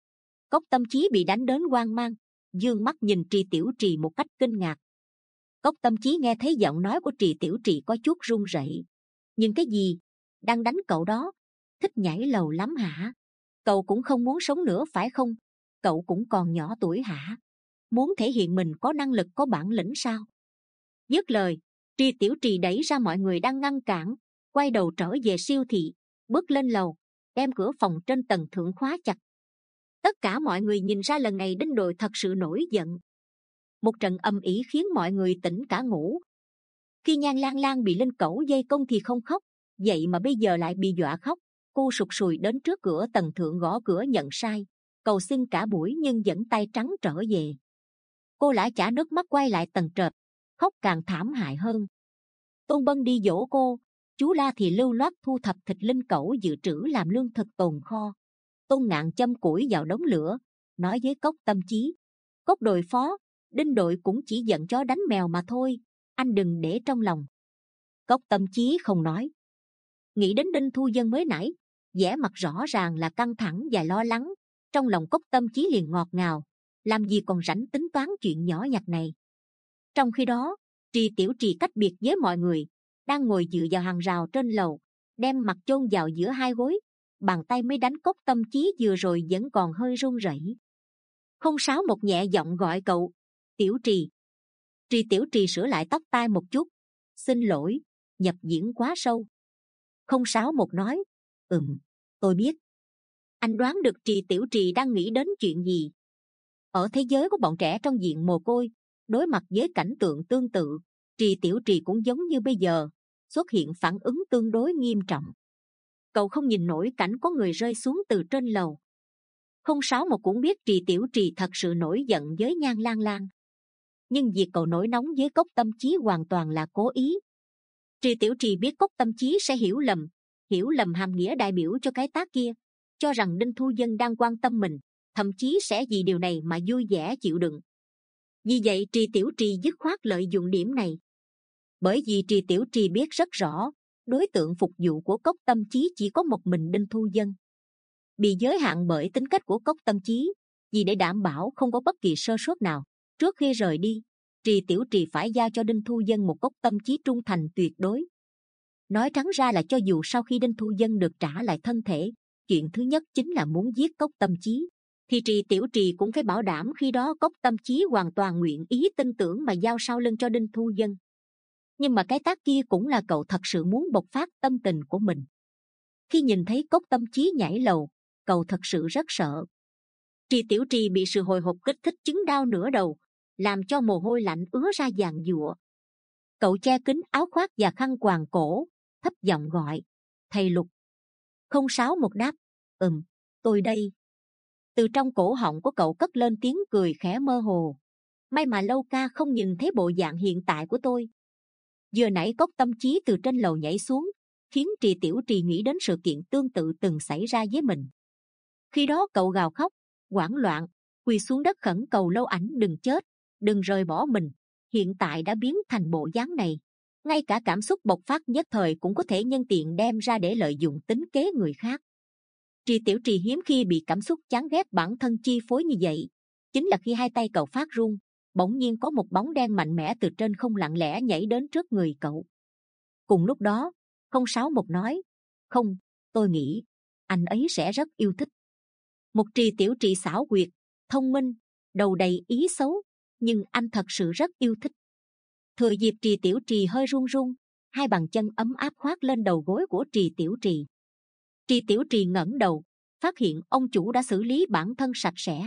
Cốc Tâm Chí bị đánh đến hoang mang, dương mắt nhìn Trì Tiểu Trì một cách kinh ngạc. Cốc Tâm Chí nghe thấy giọng nói của Trì Tiểu Trì có chút run rẩy. Nhưng cái gì? Đang đánh cậu đó? Thích nhảy lầu lắm hả? Cậu cũng không muốn sống nữa phải không? Cậu cũng còn nhỏ tuổi hả? Muốn thể hiện mình có năng lực có bản lĩnh sao? Dứt lời, Trì Tiểu Trì đẩy ra mọi người đang ngăn cản, quay đầu trở về siêu thị, bước lên lầu, đem cửa phòng trên tầng thượng khóa chặt. Tất cả mọi người nhìn ra lần này Đinh đội thật sự nổi giận. Một trận âm ỉ khiến mọi người tỉnh cả ngủ. Khi Nhan Lang Lang bị linh cẩu dây công thì không khóc, vậy mà bây giờ lại bị dọa khóc. Cô sụt sùi đến trước cửa tầng thượng gõ cửa nhận sai, cầu xin cả buổi nhưng vẫn tay trắng trở về. Cô lã chả nước mắt quay lại tầng trệt, khóc càng thảm hại hơn. Tôn Bân đi dỗ cô, chú La thì lưu loát thu thập thịt linh cẩu dự trữ làm lương thực tồn kho. Tôn Ngạn châm củi vào đống lửa, nói với Cốc Tâm Chí, Cốc đội phó, Đinh đội cũng chỉ giận chó đánh mèo mà thôi, anh đừng để trong lòng. Cốc Tâm Chí không nói. Nghĩ đến Đinh Thu Dân mới nãy, vẻ mặt rõ ràng là căng thẳng và lo lắng, trong lòng Cốc Tâm Chí liền ngọt ngào, làm gì còn rảnh tính toán chuyện nhỏ nhặt này. Trong khi đó, Trì Tiểu Trì cách biệt với mọi người, đang ngồi dựa vào hàng rào trên lầu, đem mặt chôn vào giữa hai gối, bàn tay mới đánh Cốc Tâm Chí vừa rồi vẫn còn hơi run rẩy. Không sáu một nhẹ giọng gọi cậu, Tiểu Trì. Trì Tiểu Trì sửa lại tóc tai một chút, xin lỗi, nhập diễn quá sâu. Không sáu một nói, ừm, tôi biết. Anh đoán được Trì Tiểu Trì đang nghĩ đến chuyện gì. Ở thế giới của bọn trẻ trong diện mồ côi, đối mặt với cảnh tượng tương tự, Trì Tiểu Trì cũng giống như bây giờ, xuất hiện phản ứng tương đối nghiêm trọng. Cậu không nhìn nổi cảnh có người rơi xuống từ trên lầu. Không sáu một cũng biết Trì Tiểu Trì thật sự nổi giận với Nhan Lang Lang, nhưng việc cậu nổi nóng với Cốc Tâm Chí hoàn toàn là cố ý. Trì Tiểu Trì biết Cốc Tâm Chí sẽ hiểu lầm, hiểu lầm hàm nghĩa đại biểu cho cái tác kia, cho rằng Đinh Thu Dân đang quan tâm mình, thậm chí sẽ vì điều này mà vui vẻ chịu đựng. Vì vậy Trì Tiểu Trì dứt khoát lợi dụng điểm này. Bởi vì Trì Tiểu Trì biết rất rõ, đối tượng phục vụ của Cốc Tâm Chí chỉ có một mình Đinh Thu Dân. Bị giới hạn bởi tính cách của Cốc Tâm Chí, vì để đảm bảo không có bất kỳ sơ suất nào, trước khi rời đi, Trì Tiểu Trì phải giao cho Đinh Thu Dân một Cốc Tâm Chí trung thành tuyệt đối. Nói trắng ra là cho dù sau khi Đinh Thu Dân được trả lại thân thể, chuyện thứ nhất chính là muốn giết Cốc Tâm Chí, thì Trì Tiểu Trì cũng phải bảo đảm khi đó Cốc Tâm Chí hoàn toàn nguyện ý tin tưởng mà giao sau lưng cho Đinh Thu Dân. Nhưng mà cái tác kia cũng là cậu thật sự muốn bộc phát tâm tình của mình. Khi nhìn thấy Cốc Tâm Chí nhảy lầu, cậu thật sự rất sợ. Trì Tiểu Trì bị sự hồi hộp kích thích chứng đau nửa đầu, làm cho mồ hôi lạnh ứa ra dàn giụa. Cậu che kín áo khoác và khăn quàng cổ, thấp giọng gọi: "Thầy Lục." Không Sáu một đáp: "Ừm, tôi đây." Từ trong cổ họng của cậu cất lên tiếng cười khẽ mơ hồ: "May mà Lâu ca không nhìn thấy bộ dạng hiện tại của tôi." Vừa nãy Cốc Tâm Chí từ trên lầu nhảy xuống, khiến Trì Tiểu Trì nghĩ đến sự kiện tương tự từng xảy ra với mình. Khi đó cậu gào khóc, hoảng loạn, quỳ xuống đất khẩn cầu Lâu Ảnh đừng chết, đừng rời bỏ mình. Hiện tại đã biến thành bộ dáng này, ngay cả cảm xúc bộc phát nhất thời cũng có thể nhân tiện đem ra để lợi dụng tính kế người khác. Trì Tiểu Trì hiếm khi bị cảm xúc chán ghét bản thân chi phối như vậy, chính là khi hai tay cậu phát run, bỗng nhiên có một bóng đen mạnh mẽ từ trên không lặng lẽ nhảy đến trước người cậu. Cùng lúc đó, Không Sáu một nói: "Không, tôi nghĩ anh ấy sẽ rất yêu thích." Một Trì Tiểu Trì xảo quyệt, thông minh, đầu đầy ý xấu, nhưng anh thật sự rất yêu thích. Thừa dịp Trì Tiểu Trì hơi run run, hai bàn chân ấm áp khoác lên đầu gối của Trì Tiểu Trì. Trì Tiểu Trì ngẩng đầu, phát hiện ông chủ đã xử lý bản thân sạch sẽ.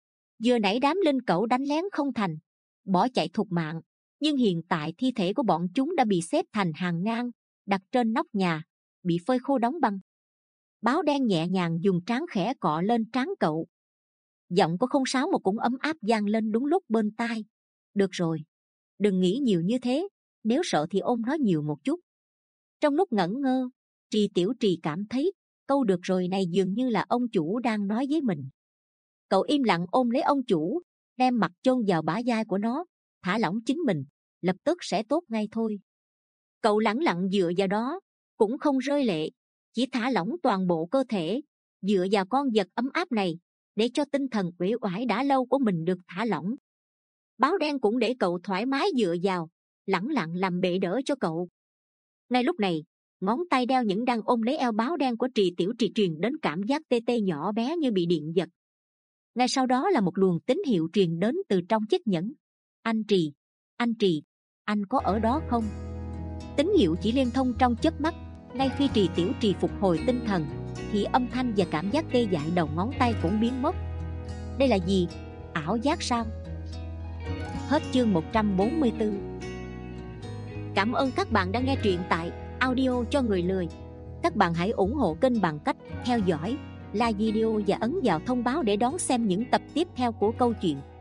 Vừa nãy đám linh cẩu đánh lén không thành, bỏ chạy thục mạng, nhưng hiện tại thi thể của bọn chúng đã bị xếp thành hàng ngang, đặt trên nóc nhà, bị phơi khô đóng băng. Báo đen nhẹ nhàng dùng trán khẽ cọ lên trán cậu. Giọng của Không Sáu một cũng ấm áp vang lên đúng lúc bên tai: "Được rồi, đừng nghĩ nhiều như thế, nếu sợ thì ôm nó nhiều một chút." Trong lúc ngẩn ngơ, Trì Tiểu Trì cảm thấy câu "được rồi" này dường như là ông chủ đang nói với mình. Cậu im lặng ôm lấy ông chủ, đem mặt chôn vào bả vai của nó, thả lỏng chính mình, lập tức sẽ tốt ngay thôi. Cậu lẳng lặng dựa vào đó, cũng không rơi lệ, chỉ thả lỏng toàn bộ cơ thể, dựa vào con vật ấm áp này, để cho tinh thần uể oải đã lâu của mình được thả lỏng. Báo đen cũng để cậu thoải mái dựa vào, lẳng lặng làm bệ đỡ cho cậu. Ngay lúc này, ngón tay đeo những đang ôm lấy eo báo đen của Trì Tiểu Trì truyền đến cảm giác tê tê nhỏ bé như bị điện giật. Ngay sau đó là một luồng tín hiệu truyền đến từ trong chiếc nhẫn: "Anh Trì, anh Trì, anh có ở đó không?" Tín hiệu chỉ liên thông trong chớp mắt. Ngay khi Trì Tiểu Trì phục hồi tinh thần, thì âm thanh và cảm giác tê dại đầu ngón tay cũng biến mất. Đây là gì? Ảo giác sao? Hết chương một trăm bốn mươi tư. Cảm ơn các bạn đã nghe truyện tại Audio cho người lười. Các bạn hãy ủng hộ kênh bằng cách theo dõi, like video và ấn vào thông báo để đón xem những tập tiếp theo của câu chuyện.